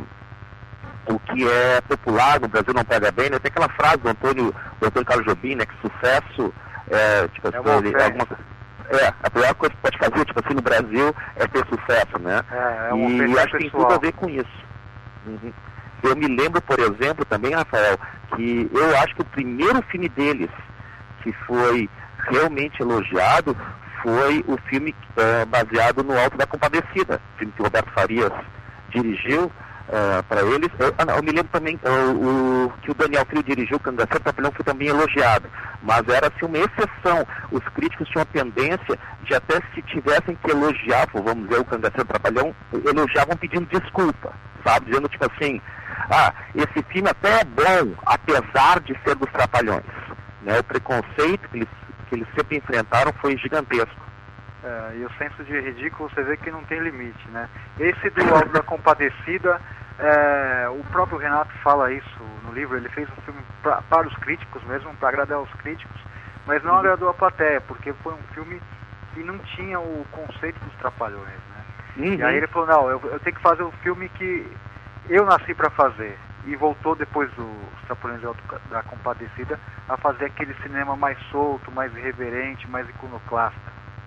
o que é popular no Brasil não pega bem, né? Tem aquela frase do Antônio, do Antônio Carlos Jobim, né? Que sucesso é, tipo, é, uma ele, é, alguma, é a pior coisa que pode fazer, tipo assim, no Brasil é ter sucesso, né? É, é uma e acho que tem pessoal. tudo a ver com isso. Uhum. Eu me lembro, por exemplo, também, Rafael, que eu acho que o primeiro filme deles que foi realmente elogiado foi o filme uh, baseado no Alto da Compadecida, filme que o Roberto Farias dirigiu uh, para eles. Eu, ah, não, eu me lembro também uh, o, que o Daniel Filho dirigiu, o Cangaceiro Trapalhão, foi também elogiado, mas era assim, uma exceção. Os críticos tinham a tendência de, até se tivessem que elogiar, vamos dizer, o Cangaceiro Trapalhão, elogiavam pedindo desculpa, sabe? Dizendo tipo assim, ah, esse filme até é bom, apesar de ser dos Trapalhões. Né? O preconceito que eles que eles sempre enfrentaram foi gigantesco. É, e o senso de ridículo, você vê que não tem limite, né? Esse do Alto da Compadecida, é, o próprio Renato fala isso no livro, ele fez um filme pra, para os críticos mesmo, para agradar os críticos, mas não uhum. agradou a plateia, porque foi um filme que não tinha o conceito dos Trapalhões, né? Uhum. E aí ele falou, não, eu, eu tenho que fazer um filme que eu nasci para fazer. E voltou depois dos Trapalhões da Compadecida a fazer aquele cinema mais solto, mais irreverente, mais iconoclasta.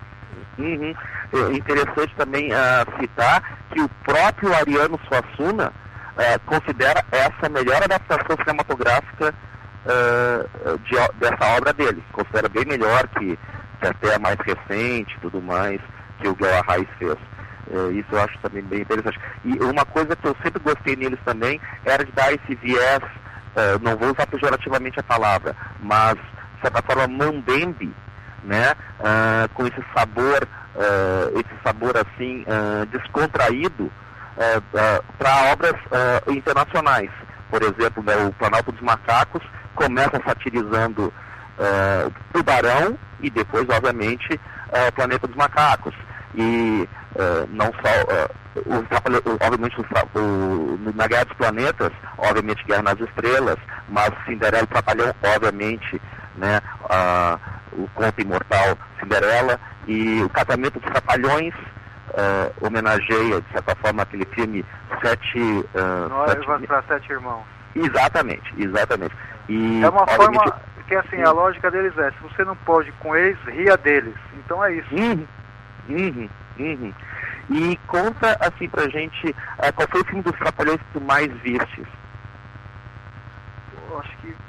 Uhum. É interessante também uh, citar que o próprio Ariano Suassuna uh, considera essa a melhor adaptação cinematográfica uh, de, dessa obra dele. Considera bem melhor que, que até a mais recente e tudo mais que o Guel Arraes fez. É, isso eu acho também bem interessante. E uma coisa que eu sempre gostei neles também era de dar esse viés, uh, não vou usar pejorativamente a palavra, mas, de certa forma, mambembe, né? Uh, com esse sabor, uh, esse sabor assim, uh, descontraído uh, uh, para obras uh, internacionais. Por exemplo, né, o Planalto dos Macacos começa satirizando uh, o Tubarão e depois, obviamente, uh, o Planeta dos Macacos. E uh, não só, uh, os, obviamente, os, o, na Guerra dos Planetas, obviamente Guerra nas Estrelas, mas Cinderela e Trapalhão, obviamente, né, uh, o Conto Imortal Cinderela, e o Casamento dos Trapalhões uh, homenageia, de certa forma, aquele filme Sete... Uh, Noivas sete... para Sete Irmãos. Exatamente, exatamente. E, é uma obviamente... forma que, assim, a lógica deles é, se você não pode com eles, ria deles. Então é isso. Uhum. Uhum, uhum. E conta assim pra gente, uh, qual foi o filme dos Trapalhões que tu mais viste? Eu acho que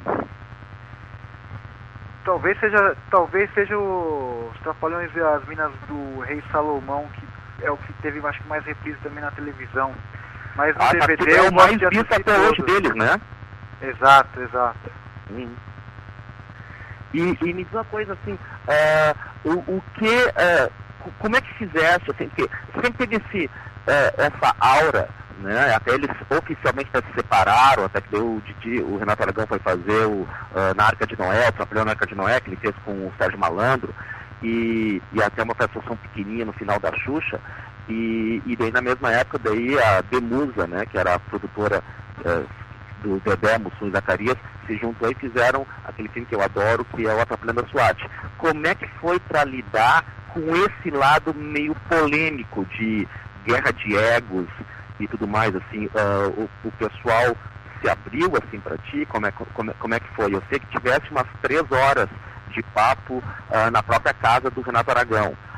talvez seja talvez seja os Trapalhões e as Minas do Rei Salomão, que é o que teve, acho que, mais reprise também na televisão, mas no ah, D V D é eu o mais visto até todos. Hoje deles, né? Exato, exato. Uhum. E, e me diz uma coisa assim, uh, o, o que uh, como é que fizesse, assim, porque sempre teve esse, é, essa aura, né? Até eles oficialmente até se separaram, até que deu o Didi, o Renato Aragão foi fazer o, uh, na Arca de Noé, o Trapalhão na Arca de Noé, que ele fez com o Sérgio Malandro, e, e até uma prestação pequenininha no final da Xuxa, e, e daí na mesma época daí a Demusa, né, que era a produtora uh, do Dedé, Mussum e Zacarias, se juntou e fizeram aquele filme que eu adoro, que é o Atrapalhando a SWAT. Como é que foi para lidar com esse lado meio polêmico de guerra de egos e tudo mais, assim, uh, o, o pessoal se abriu assim para ti? Como é, como, como é que foi? Eu sei que tivesse umas três horas de papo uh, na própria casa do Renato Aragão.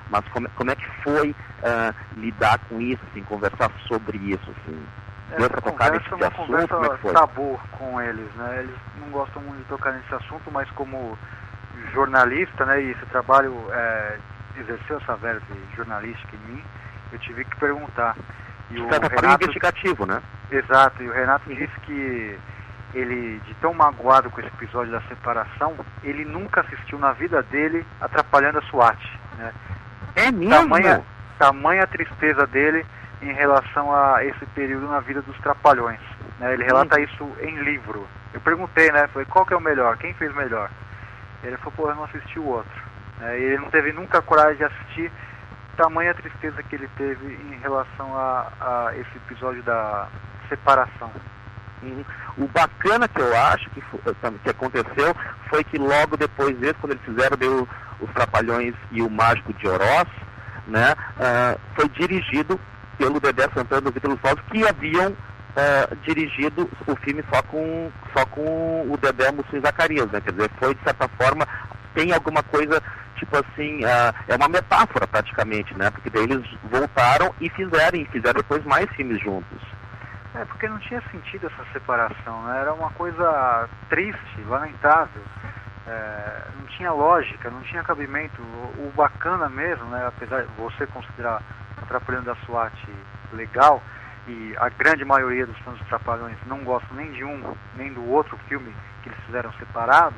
mas como, como é que foi uh, lidar com isso, assim, conversar sobre isso, assim? Essa conversa é uma assunto, conversa é tabu com eles, né? Eles não gostam muito de tocar nesse assunto, mas como jornalista, né, e esse trabalho é, exerceu essa verve jornalística em mim, eu tive que perguntar. E o Renato... investigativo, né? Exato, e o Renato disse que ele, de tão magoado com esse episódio da separação, ele nunca assistiu na vida dele Atrapalhando a SWAT, né? É mesmo? Tamanha, tamanha tristeza dele em relação a esse período na vida dos Trapalhões, né? Ele relata hum. isso em livro. Eu perguntei, né? Falei, qual que é o melhor? Quem fez melhor? Ele falou, pô, eu não assisti o outro. É, ele não teve nunca coragem de assistir, tamanha tristeza que ele teve em relação a, a esse episódio da separação. Uhum. O bacana que eu acho que, foi, que aconteceu foi que logo depois desse, quando eles fizeram deu, os Trapalhões e o Mágico de Oroz, né, uh, foi dirigido pelo Dedé Santana e o Vitor Lustosa, que haviam uh, dirigido o filme só com, só com o Dedé, Mussum e Zacarias, né? Quer dizer, foi de certa forma, tem alguma coisa, tipo assim, uh, é uma metáfora praticamente, né? Porque daí eles voltaram e fizeram, e fizeram depois mais filmes juntos. É, porque não tinha sentido essa separação, né? Era uma coisa triste, lamentável, é, não tinha lógica, não tinha cabimento. O, o bacana mesmo, né? Apesar de você considerar Atrapalhando a SWAT legal, e a grande maioria dos fãs dos Trapalhões não gostam nem de um, nem do outro filme que eles fizeram separados,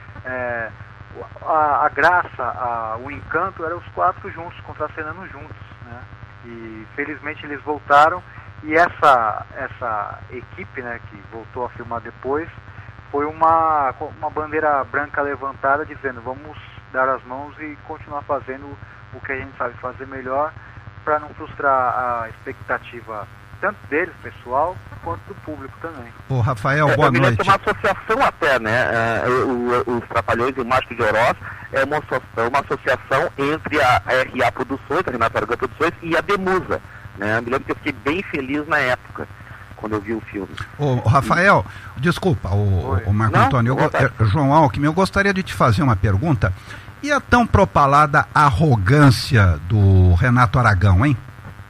é, a, a graça, a, o encanto era os quatro juntos, contracenando juntos, né? E felizmente eles voltaram, e essa, essa equipe, né, que voltou a filmar depois, foi uma, uma bandeira branca levantada dizendo, vamos dar as mãos e continuar fazendo o que a gente sabe fazer melhor, para não frustrar a expectativa tanto deles, pessoal, quanto do público também. Ô Rafael, boa é, noite. É uma associação até, né? É, o, os Trapalhões e o Mágico de Oroz é uma, uma associação entre a R A Produções, a Renato Aragão Produções, e a Demusa, né? Eu me lembro que eu fiquei bem feliz na época, quando eu vi o filme. Ô, Rafael, e... desculpa, o, o Marco não? Antônio, eu, eu, João Alckmin, eu gostaria de te fazer uma pergunta. E a tão propalada arrogância do Renato Aragão, hein?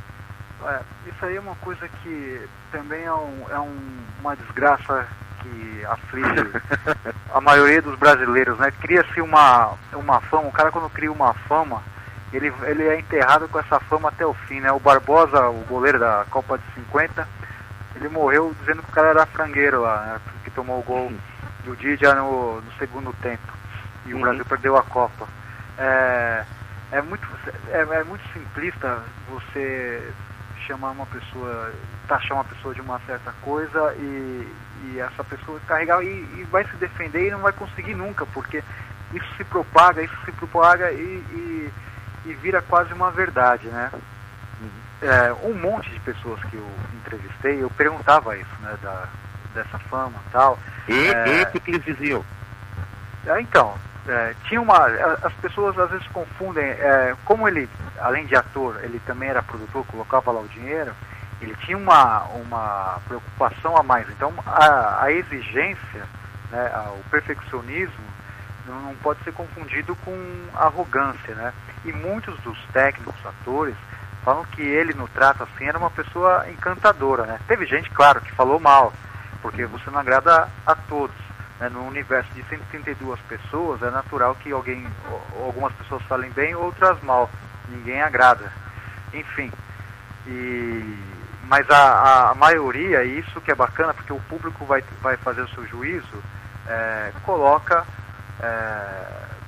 É, isso aí é uma coisa que também é, um, é um, uma desgraça que aflige a maioria dos brasileiros, né? Cria-se uma, uma fama, o cara quando cria uma fama, ele, ele é enterrado com essa fama até o fim, né? O Barbosa, o goleiro da Copa de cinquenta, ele morreu dizendo que o cara era frangueiro lá, né? Que tomou o gol do Didia no, no segundo tempo. E o uhum. Brasil perdeu a Copa. É, é, muito, é, é muito simplista você chamar uma pessoa, taxar uma pessoa de uma certa coisa e, e essa pessoa carregar e, e vai se defender e não vai conseguir nunca, porque isso se propaga, isso se propaga e, e, e vira quase uma verdade, né? Uhum. É, um monte de pessoas que eu entrevistei, eu perguntava isso, né, da, dessa fama e tal. E é, o que eles diziam? É, então, É, tinha uma, as pessoas às vezes confundem, é, como ele, além de ator, ele também era produtor, colocava lá o dinheiro, ele tinha uma, uma preocupação a mais. Então a, a exigência, né, a, o perfeccionismo não, não pode ser confundido com arrogância, né? E muitos dos técnicos, atores, falam que ele no trato assim era uma pessoa encantadora, né? Teve gente, claro, que falou mal, porque você não agrada a todos. No universo de cento e trinta e duas pessoas, é natural que alguém, algumas pessoas falem bem, outras mal. Ninguém agrada. Enfim. E, mas a, a maioria, e isso que é bacana, porque o público vai, vai fazer o seu juízo, é, coloca é,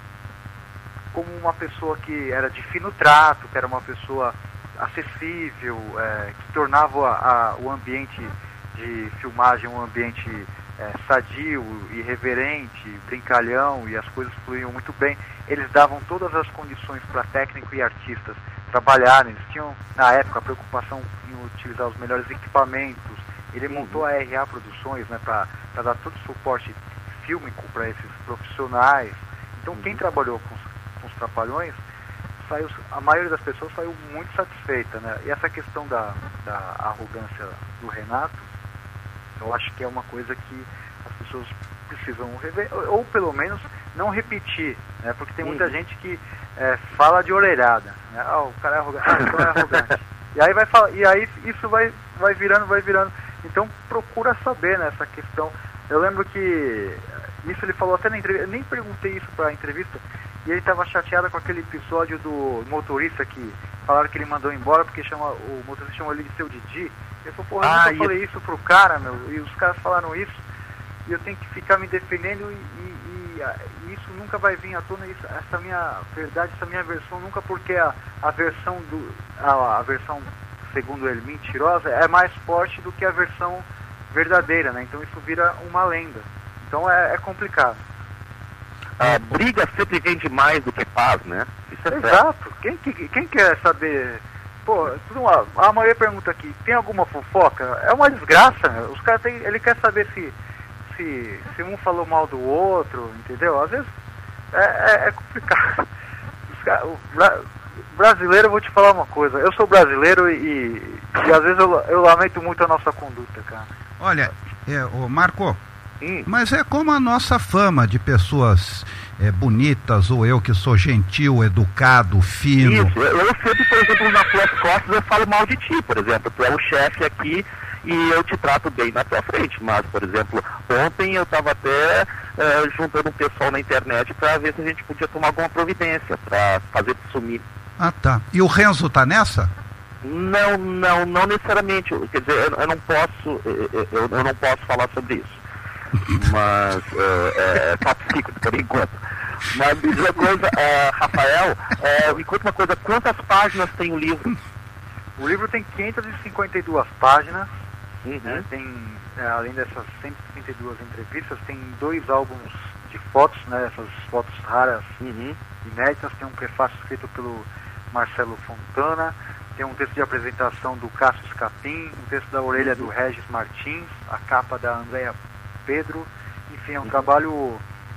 como uma pessoa que era de fino trato, que era uma pessoa acessível, é, que tornava a, o ambiente de filmagem um ambiente É, sadio, irreverente, brincalhão, e as coisas fluíam muito bem. Eles davam todas as condições para técnico e artistas trabalharem. Eles tinham, na época, a preocupação em utilizar os melhores equipamentos. Ele uhum. montou a R A Produções, né, para dar todo o suporte fílmico para esses profissionais. Então, uhum. quem trabalhou com os, com os Trapalhões, saiu, a maioria das pessoas saiu muito satisfeita, né? E essa questão da, da arrogância do Renato, eu acho que é uma coisa que as pessoas precisam rever, ou pelo menos não repetir né? Porque tem muita gente que é, fala de orelhada, né? Ah, o cara é arrogante, ah, então é arrogante. E aí vai falar, e aí isso vai, vai virando, vai virando. Então procura saber nessa questão. Eu lembro que isso ele falou até na entrevista, eu nem perguntei isso para a entrevista, e ele estava chateado com aquele episódio do motorista que falaram que ele mandou embora porque chama, o motorista chamou ele de seu Didi. Ele falou, porra, eu ah, nunca falei isso pro cara, meu, e os caras falaram isso, e eu tenho que ficar me defendendo, e, e, e isso nunca vai vir à tona, isso, essa minha verdade, essa minha versão nunca, porque a, a versão do a, a versão, segundo ele, mentirosa, é mais forte do que a versão verdadeira, né? Então isso vira uma lenda. Então é, é complicado. A briga sempre vende mais do que paz, né? Isso é Exato. Quem, quem, quem quer saber... Pô, tudo uma, a maioria pergunta aqui, tem alguma fofoca? É uma desgraça, né? Os caras tem, ele quer saber se, se, se um falou mal do outro, entendeu? Às vezes é, é, é complicado. Os caras, o bra, brasileiro, eu vou te falar uma coisa, eu sou brasileiro e, e às vezes eu, eu lamento muito a nossa conduta, cara. Olha, é, ô Marco, hum. mas é como a nossa fama de pessoas é, bonitas, ou eu que sou gentil, educado, fino. Isso, eu, eu sempre, por exemplo, nas tuas costas eu falo mal de ti, por exemplo, tu é o chefe aqui e eu te trato bem na tua frente, mas, por exemplo, ontem eu estava até é, juntando um pessoal na internet para ver se a gente podia tomar alguma providência para fazer sumir. Ah, tá. E o Renzo tá nessa? Não, não, não necessariamente. Quer dizer, eu, eu não posso, eu, eu não posso falar sobre isso. Mas é, é top secret por enquanto. Mas diz uma coisa, é, Rafael, é, me conta uma coisa, quantas páginas tem o livro? O livro tem quinhentas e cinquenta e duas páginas, uhum. né, tem, é, além dessas cento e trinta e duas entrevistas, tem dois álbuns de fotos, né, essas fotos raras, uhum. inéditas, tem um prefácio escrito pelo Marcelo Fontana, tem um texto de apresentação do Cássio Scapim, um texto da orelha do Regis Martins, a capa da Andréa Pedro, enfim, é um trabalho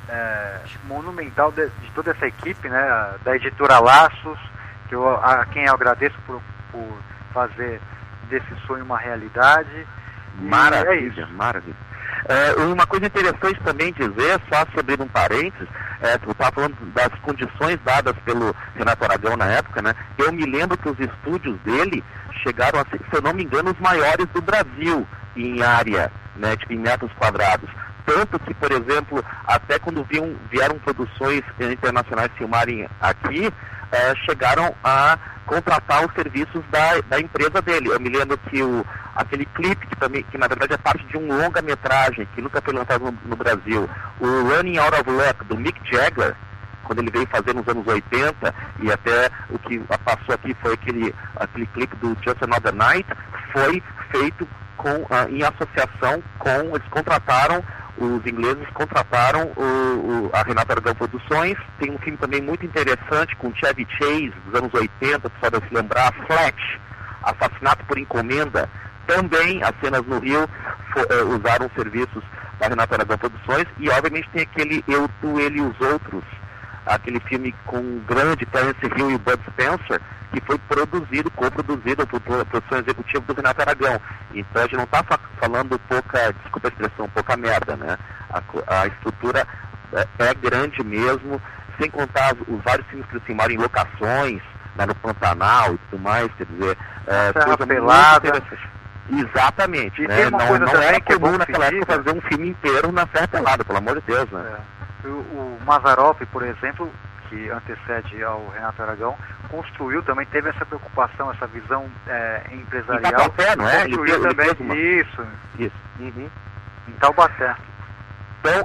é, monumental de, de toda essa equipe, né, da editora Laços, que eu, a quem eu agradeço por, por fazer desse sonho uma realidade. Maravilha, é isso. maravilha. É, uma coisa interessante também dizer, só sobre um parênteses, é, tu estava falando das condições dadas pelo Renato Aragão na época, né? Eu me lembro que os estúdios dele chegaram a ser, se eu não me engano, os maiores do Brasil em área, né, tipo, em metros quadrados. Tanto que, por exemplo, até quando viam, vieram produções internacionais filmarem aqui, é, chegaram a contratar os serviços da, da empresa dele. Eu me lembro que o, aquele clipe, que, também, que na verdade é parte de um longa-metragem, que nunca foi lançado no, no Brasil, o Running Out of Luck, do Mick Jagger, quando ele veio fazer nos anos oitenta, e até o que passou aqui foi aquele, aquele clipe do Just Another Night, foi feito com, uh, em associação com, eles contrataram, os ingleses contrataram o, o, a Renato Aragão Produções. Tem um filme também muito interessante com Chevy Chase, dos anos oitenta, só deve se lembrar, Fletch, Assassinato por Encomenda. Também as cenas no Rio for, uh, usaram serviços da Renato Aragão Produções, e obviamente tem aquele Eu, Tu, Ele e os Outros, aquele filme com o grande Terence Hill e o Bud Spencer, que foi produzido, co-produzido por produção executiva do Renato Aragão. Então a gente não está falando pouca, desculpa a expressão, pouca merda, né? A, a estrutura é, é grande mesmo, sem contar os, os vários filmes que se filmaram em locações, né, no Pantanal e tudo mais, quer dizer, é, coisa Pelada. Exatamente, e né? Não, não era que comum é naquela época fazer um filme inteiro na Serra Pelada, pelo amor de Deus, né? É. O, o Mazzaropi, por exemplo, que antecede ao Renato Aragão, construiu também, teve essa preocupação, essa visão é, empresarial. Em Taubaté, não é? Construiu ele, também, ele uma... isso. Isso. Uhum. Em Taubaté. Então,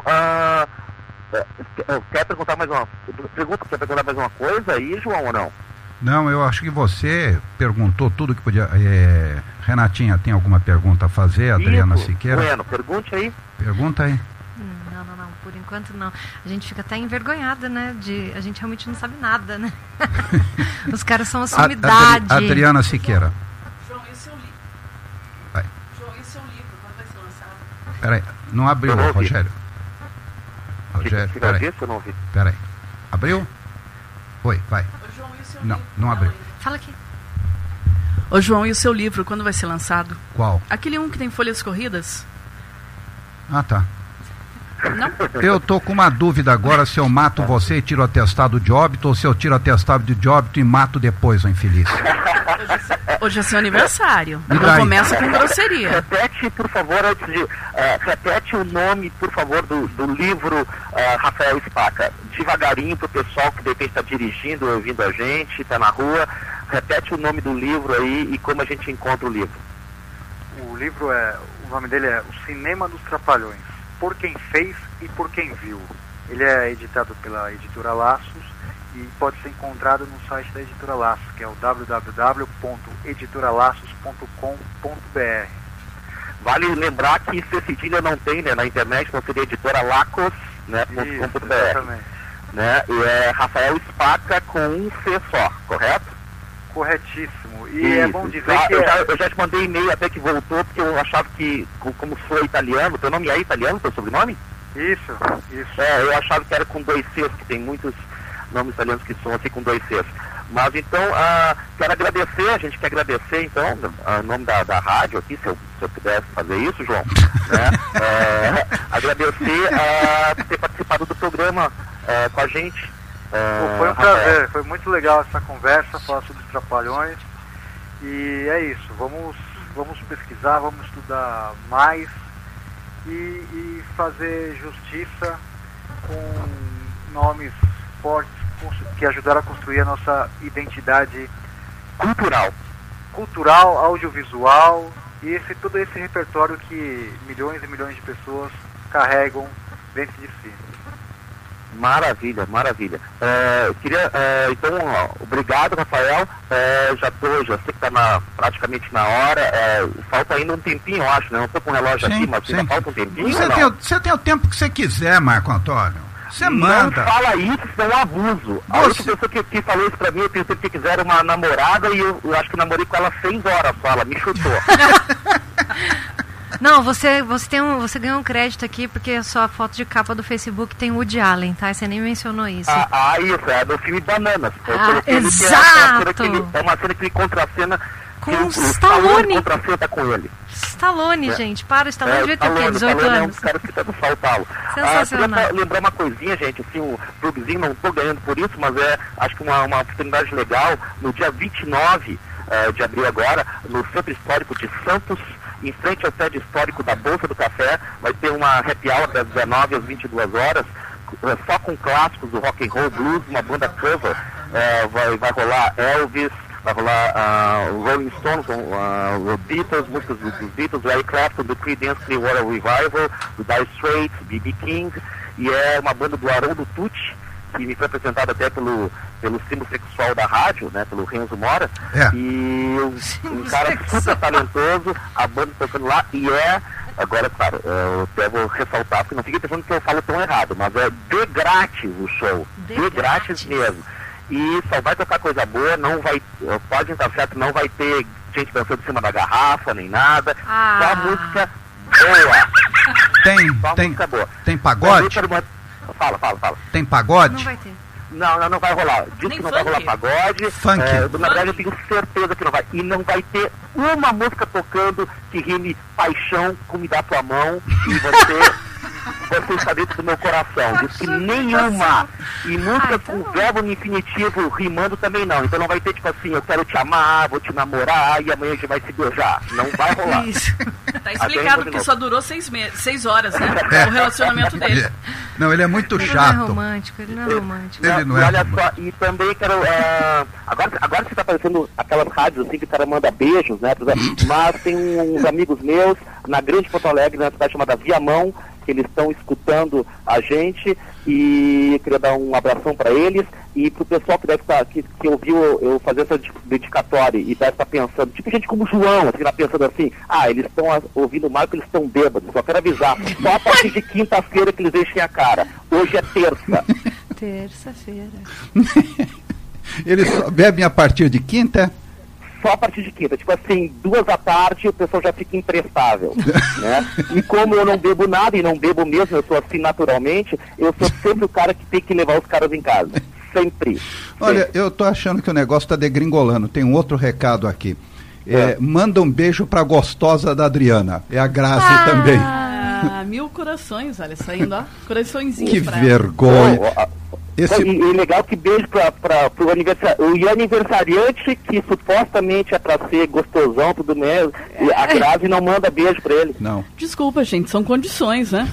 uh, quer perguntar mais uma pergunta? Quer perguntar mais uma coisa aí, João, ou não? Não, eu acho que você perguntou tudo que podia. É... Renatinha, tem alguma pergunta a fazer? Adriana Isso. Siqueira? Bueno, pergunte aí. Pergunta aí. Não, não, não, por enquanto não. A gente fica até envergonhada, né? De, a gente realmente não sabe nada, né? Os caras são a sumidade. Adri, Adriana Siqueira. João, esse é o livro. Vai. João, esse é o livro, quando vai ser lançado? Peraí, não abriu, não Rogério. Rogério, peraí. Eu não ouvi. Peraí. Abriu? Foi, vai. Ô, João, e o seu não, livro? não abriu. Fala aqui. Ô, João, e o seu livro, quando vai ser lançado? Qual? Aquele um que tem folhas corridas? Ah, tá. Não? Eu tô com uma dúvida agora se eu mato você e tiro o atestado de óbito ou se eu tiro o atestado de óbito e mato depois o infeliz. Hoje é seu aniversário. E Não daí? começa com grosseria. Repete, por favor, antes de... Uh, repete o nome, por favor, do, do livro uh, Rafael Spaca. Devagarinho pro pessoal que de repente está dirigindo, ouvindo a gente, está na rua. Repete o nome do livro aí e como a gente encontra o livro. O livro é... O nome dele é O Cinema dos Trapalhões. Por quem fez e por quem viu. Ele é editado pela Editora Laços e pode ser encontrado no site da Editora Laços, que é o w w w ponto editora laços ponto com ponto b r. Vale lembrar que C cedilha não tem, né, na internet, então seria editora lacos, né, Isso, ponto com ponto b r, exatamente. né, e é Rafael Spaca com um C só, correto? Corretíssimo. E Isso. é bom dizer já, que... Eu é... já, eu já te mandei e-mail até que voltou, porque eu achava que, como sou italiano, teu nome é italiano, teu sobrenome? Isso, isso. É, eu achava que era com dois Cs, que tem muitos nomes italianos que são assim com dois Cs. Mas então, ah, quero agradecer, a gente quer agradecer, então, em nome da, da rádio aqui, se eu, se eu pudesse fazer isso, João, né? é, agradecer a ter participado do programa é, com a gente. É, Foi um Rafael. prazer, foi muito legal essa conversa, falar sobre os Trapalhões. E é isso, vamos, vamos pesquisar, vamos estudar mais e, e fazer justiça com nomes fortes que ajudaram a construir a nossa identidade cultural, cultural, audiovisual e esse, todo esse repertório que milhões e milhões de pessoas carregam dentro de si. Maravilha, maravilha. É, eu queria, é, então, ó, obrigado, Rafael. É, já tô, já sei que está na, praticamente na hora. É, falta ainda um tempinho, eu acho, né? Não estou com o relógio Sim, aqui, mas sim. ainda falta um tempinho. Você ou não? tem, o- você tem o tempo que você quiser, Marco Antônio. Você Não manda. fala isso, isso é um abuso. A Você- outra pessoa que, que falou isso pra mim, eu pensei que quiser uma namorada e eu, eu acho que namorei com ela seis horas só, ela me chutou. Não, você, você, tem um, você ganhou um crédito aqui porque a sua foto de capa do Facebook tem Woody Allen, tá? Você nem mencionou isso. ah, ah, isso, é do filme Bananas. Eu Ah, coloquei ele, que é exato! uma cena que ele- É uma cena que ele contracena Com que o o Stallone. contracena com ele. Stallone, É. gente. Para, o Stallone É, devia ter o quê? Stallone, dezoito Stallone é um anos. dos caras que tenta saltá-lo. Sensacional. Ah, queria lembrar uma coisinha, gente, assim, o Clubezinho, não estou ganhando por isso, mas é, acho que uma, uma oportunidade legal, no dia vinte e nove eh, de abril agora, no Centro Histórico de Santos, em frente ao prédio histórico da Bolsa do Café, vai ter uma happy hour das dezenove às vinte e duas horas, eh, só com clássicos do rock and roll, blues, uma banda cover, eh, vai, vai rolar Elvis, vai rolar uh, Rolling Stones, uh, Beatles, músicas dos, dos Beatles, Eric Clapton, do Creedence Clearwater Revival, do Dire Straits, B B King, e é uma banda do Haroldo Tucci, que me foi apresentada até pelo, pelo símbolo sexual da rádio, né, pelo Renzo Mora, É. e um, um cara super talentoso, a banda tocando lá, e é, agora, claro, eu devo ressaltar, porque não fiquei pensando que eu falo tão errado, mas é de grátis o show, de, De grátis grátis. mesmo. E só vai tocar coisa boa, não vai, pode estar certo, não vai ter gente dançando em cima da garrafa, nem nada, Ah. só música boa, Tem, só tem, música boa. tem pagode? Eu quero- Fala, fala, fala. Tem pagode? Não vai ter. Não, não, não vai rolar. Diz Nem que não vai funk? rolar pagode. Funk. É, na verdade, eu tenho certeza que não vai. E não vai ter uma música tocando que rime paixão com Me Dá Tua Mão e você, você está dentro do meu coração. Diz que nenhuma. E música Ah, com então- verbo no infinitivo rimando também não. Então não vai ter tipo assim, eu quero te amar, vou te namorar e amanhã a gente vai se beijar. Não vai rolar. Isso. Tá Até explicado de porque novo. só durou seis, me- seis horas, né? O relacionamento dele. Ele- Não, ele é muito Ele não é chato. romântico, ele não é romântico. Ele não e é olha romântico. só, e também quero. é, agora, agora você está aparecendo aquelas rádios assim que o cara manda beijos, né? Mas tem uns amigos meus na Grande Porto Alegre, na cidade chamada Viamão, que eles estão escutando a gente e eu queria dar um abração para eles e para o pessoal que deve estar, que, que ouviu eu fazer essa dedicatória e deve estar pensando, tipo gente como o João, assim, tá pensando assim, ah, eles estão ouvindo o Marco, eles estão bêbados, só quero avisar, só a partir de quinta-feira que eles enchem a cara, hoje é terça. Terça-feira. Eles só bebem a partir de quinta? Só a partir de quinta, tipo assim, duas da tarde o pessoal já fica imprestável, né? E como eu não bebo nada e não bebo mesmo, eu sou assim naturalmente, eu sou sempre o cara que tem que levar os caras em casa, sempre. Olha, sempre. eu tô achando que o negócio tá degringolando. Tem um outro recado aqui. É, É. manda um beijo pra gostosa da Adriana. É a Grazi Ah, também. Ah, mil corações, olha, saindo, ó. Coraçõezinhos Que pra vergonha. Esse... E, e legal que beijo para o aniversa... aniversariante, que supostamente é para ser gostosão, tudo mesmo, e a Grazi não manda beijo para ele. Não. Desculpa, gente, são condições, né?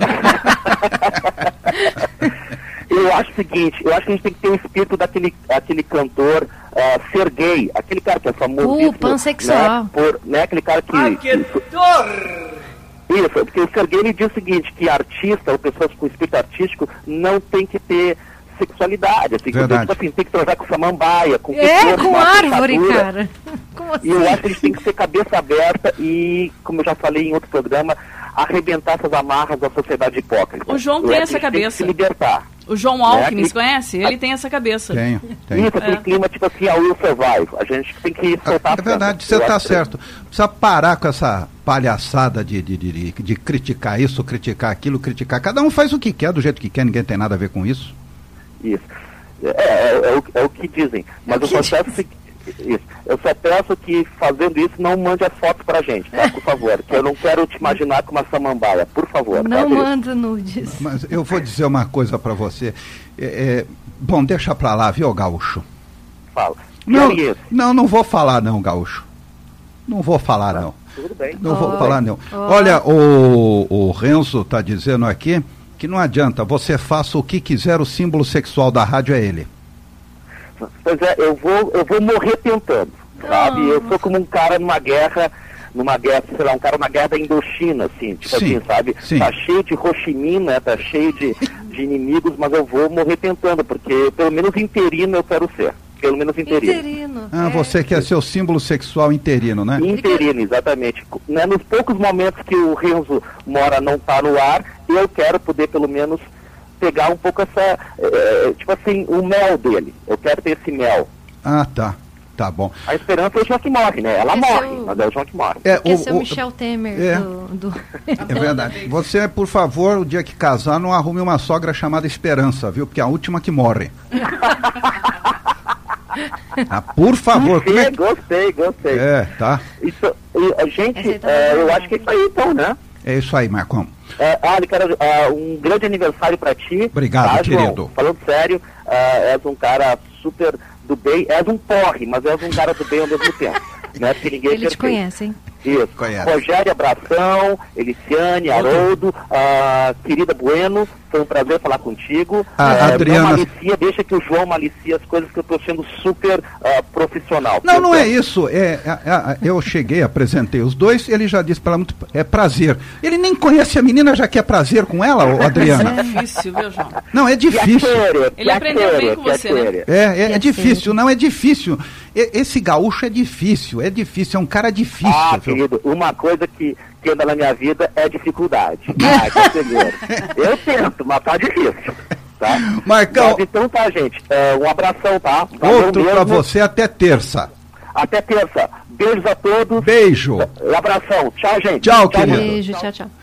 Eu acho o seguinte, eu acho que a gente tem que ter o espírito daquele aquele cantor uh, Serguei, aquele cara que é famoso. Uh, pansexual. Né, por, né, aquele cara que... Ah, que dor! Isso, porque o Serguei ele diz o seguinte, que artista, ou pessoas com espírito artístico, não tem que ter sexualidade, assim, que, tipo assim, tem que transar com samambaia, com É, pessoas, com árvore, fechadura. cara. Como assim? E eu acho que a gente tem que ter cabeça aberta e, como eu já falei em outro programa, arrebentar essas amarras da sociedade hipócrita. O João Eu tem acho essa que a gente cabeça. Tem que se libertar. O João Alckmin, você conhece? Ele tem essa cabeça. Tenho, tenho. Isso, aquele É. clima tipo assim, a Will Survive. A gente tem que soltar. É verdade, você está certo. Precisa parar com essa palhaçada de, de, de, de criticar isso, criticar aquilo, criticar. Cada um faz o que quer, do jeito que quer, ninguém tem nada a ver com isso. Isso. É, é, é, o, é o que dizem. Mas É o eu, que só peço, isso. eu só peço que, fazendo isso, não mande as fotos pra gente, tá? Por favor. Que eu não quero te imaginar com uma samambaia. Por favor. Não tá, manda nudes. Mas eu vou dizer uma coisa para você. É, é, bom, deixa pra lá, viu, Gaúcho? Fala. Não, E aí, não, não vou falar não, Gaúcho. Não vou falar não. tudo bem. Não vou Oi. falar não. Oi. Olha, o, o Renzo está dizendo aqui que não adianta, você faça o que quiser, o símbolo sexual da rádio é ele. Pois é, eu vou, eu vou morrer tentando, sabe? Eu sou como um cara numa guerra, numa guerra, sei lá, um cara numa guerra da Indochina, assim, tipo Sim, assim, sabe? sim. Tá cheio de Ho Chi Minh, né? Tá cheio de, de inimigos, mas eu vou morrer tentando, porque pelo menos interino eu quero ser. Pelo menos interino. Interino. Ah, é. você quer ser o símbolo sexual interino, né? Interino, exatamente. Né, nos poucos momentos que o Renzo mora não tá no ar, eu quero poder pelo menos pegar um pouco essa, é, tipo assim, o mel dele. Eu quero ter esse mel. Ah, tá. Tá bom. A esperança é o João que morre, né? Ela Esse morre, é o- mas é o João que morre. É, Esse é o o- Michel Temer é. do... do... É verdade. Você, por favor, o dia que casar, não arrume uma sogra chamada Esperança, viu? Porque é a última que morre. Ah, por favor. Como é que... Gostei, gostei. É, tá. Isso, e, a gente, Essa aí tá é, legal. eu acho que é isso aí então, né? É isso aí, Marcão. É, ah, quero ah, um grande aniversário pra ti. Obrigado, tá, João? querido. Falando sério, ah, és um cara super do bem, és um porre, mas és um cara do bem ao mesmo tempo. Né? Porque ninguém é Ele te perfeito. conhece, hein? Isso. Conhece. Rogério, abração, Eliciane, Haroldo, ah, querida Bueno, foi um prazer falar contigo. A Eh, Adriana- Não malicia, deixa que o João malicia as coisas que eu estou sendo super ah, profissional. Não, não é Portanto, isso. É, é, é, eu cheguei, apresentei os dois, ele já disse para ela muito. É prazer. Ele nem conhece a menina, já quer prazer com ela, ô, Adriana? É difícil, viu, João? Não, é difícil. Ele aprendeu bem com você, né? É, é, é difícil, não é difícil. E- Esse gaúcho é difícil, é difícil, é um cara difícil. Ah, viu? querido, uma coisa que, que anda na minha vida é dificuldade. Ah, conselheiro. Eu tento, mas tá difícil. Tá? Marcão. Mas então tá, gente. É, um abração, tá? Valeu Outro pra mesmo. você até terça. Até terça. Beijos a todos. Beijo. Um abração. Tchau, gente. Tchau, querido. Beijo, tchau, tchau.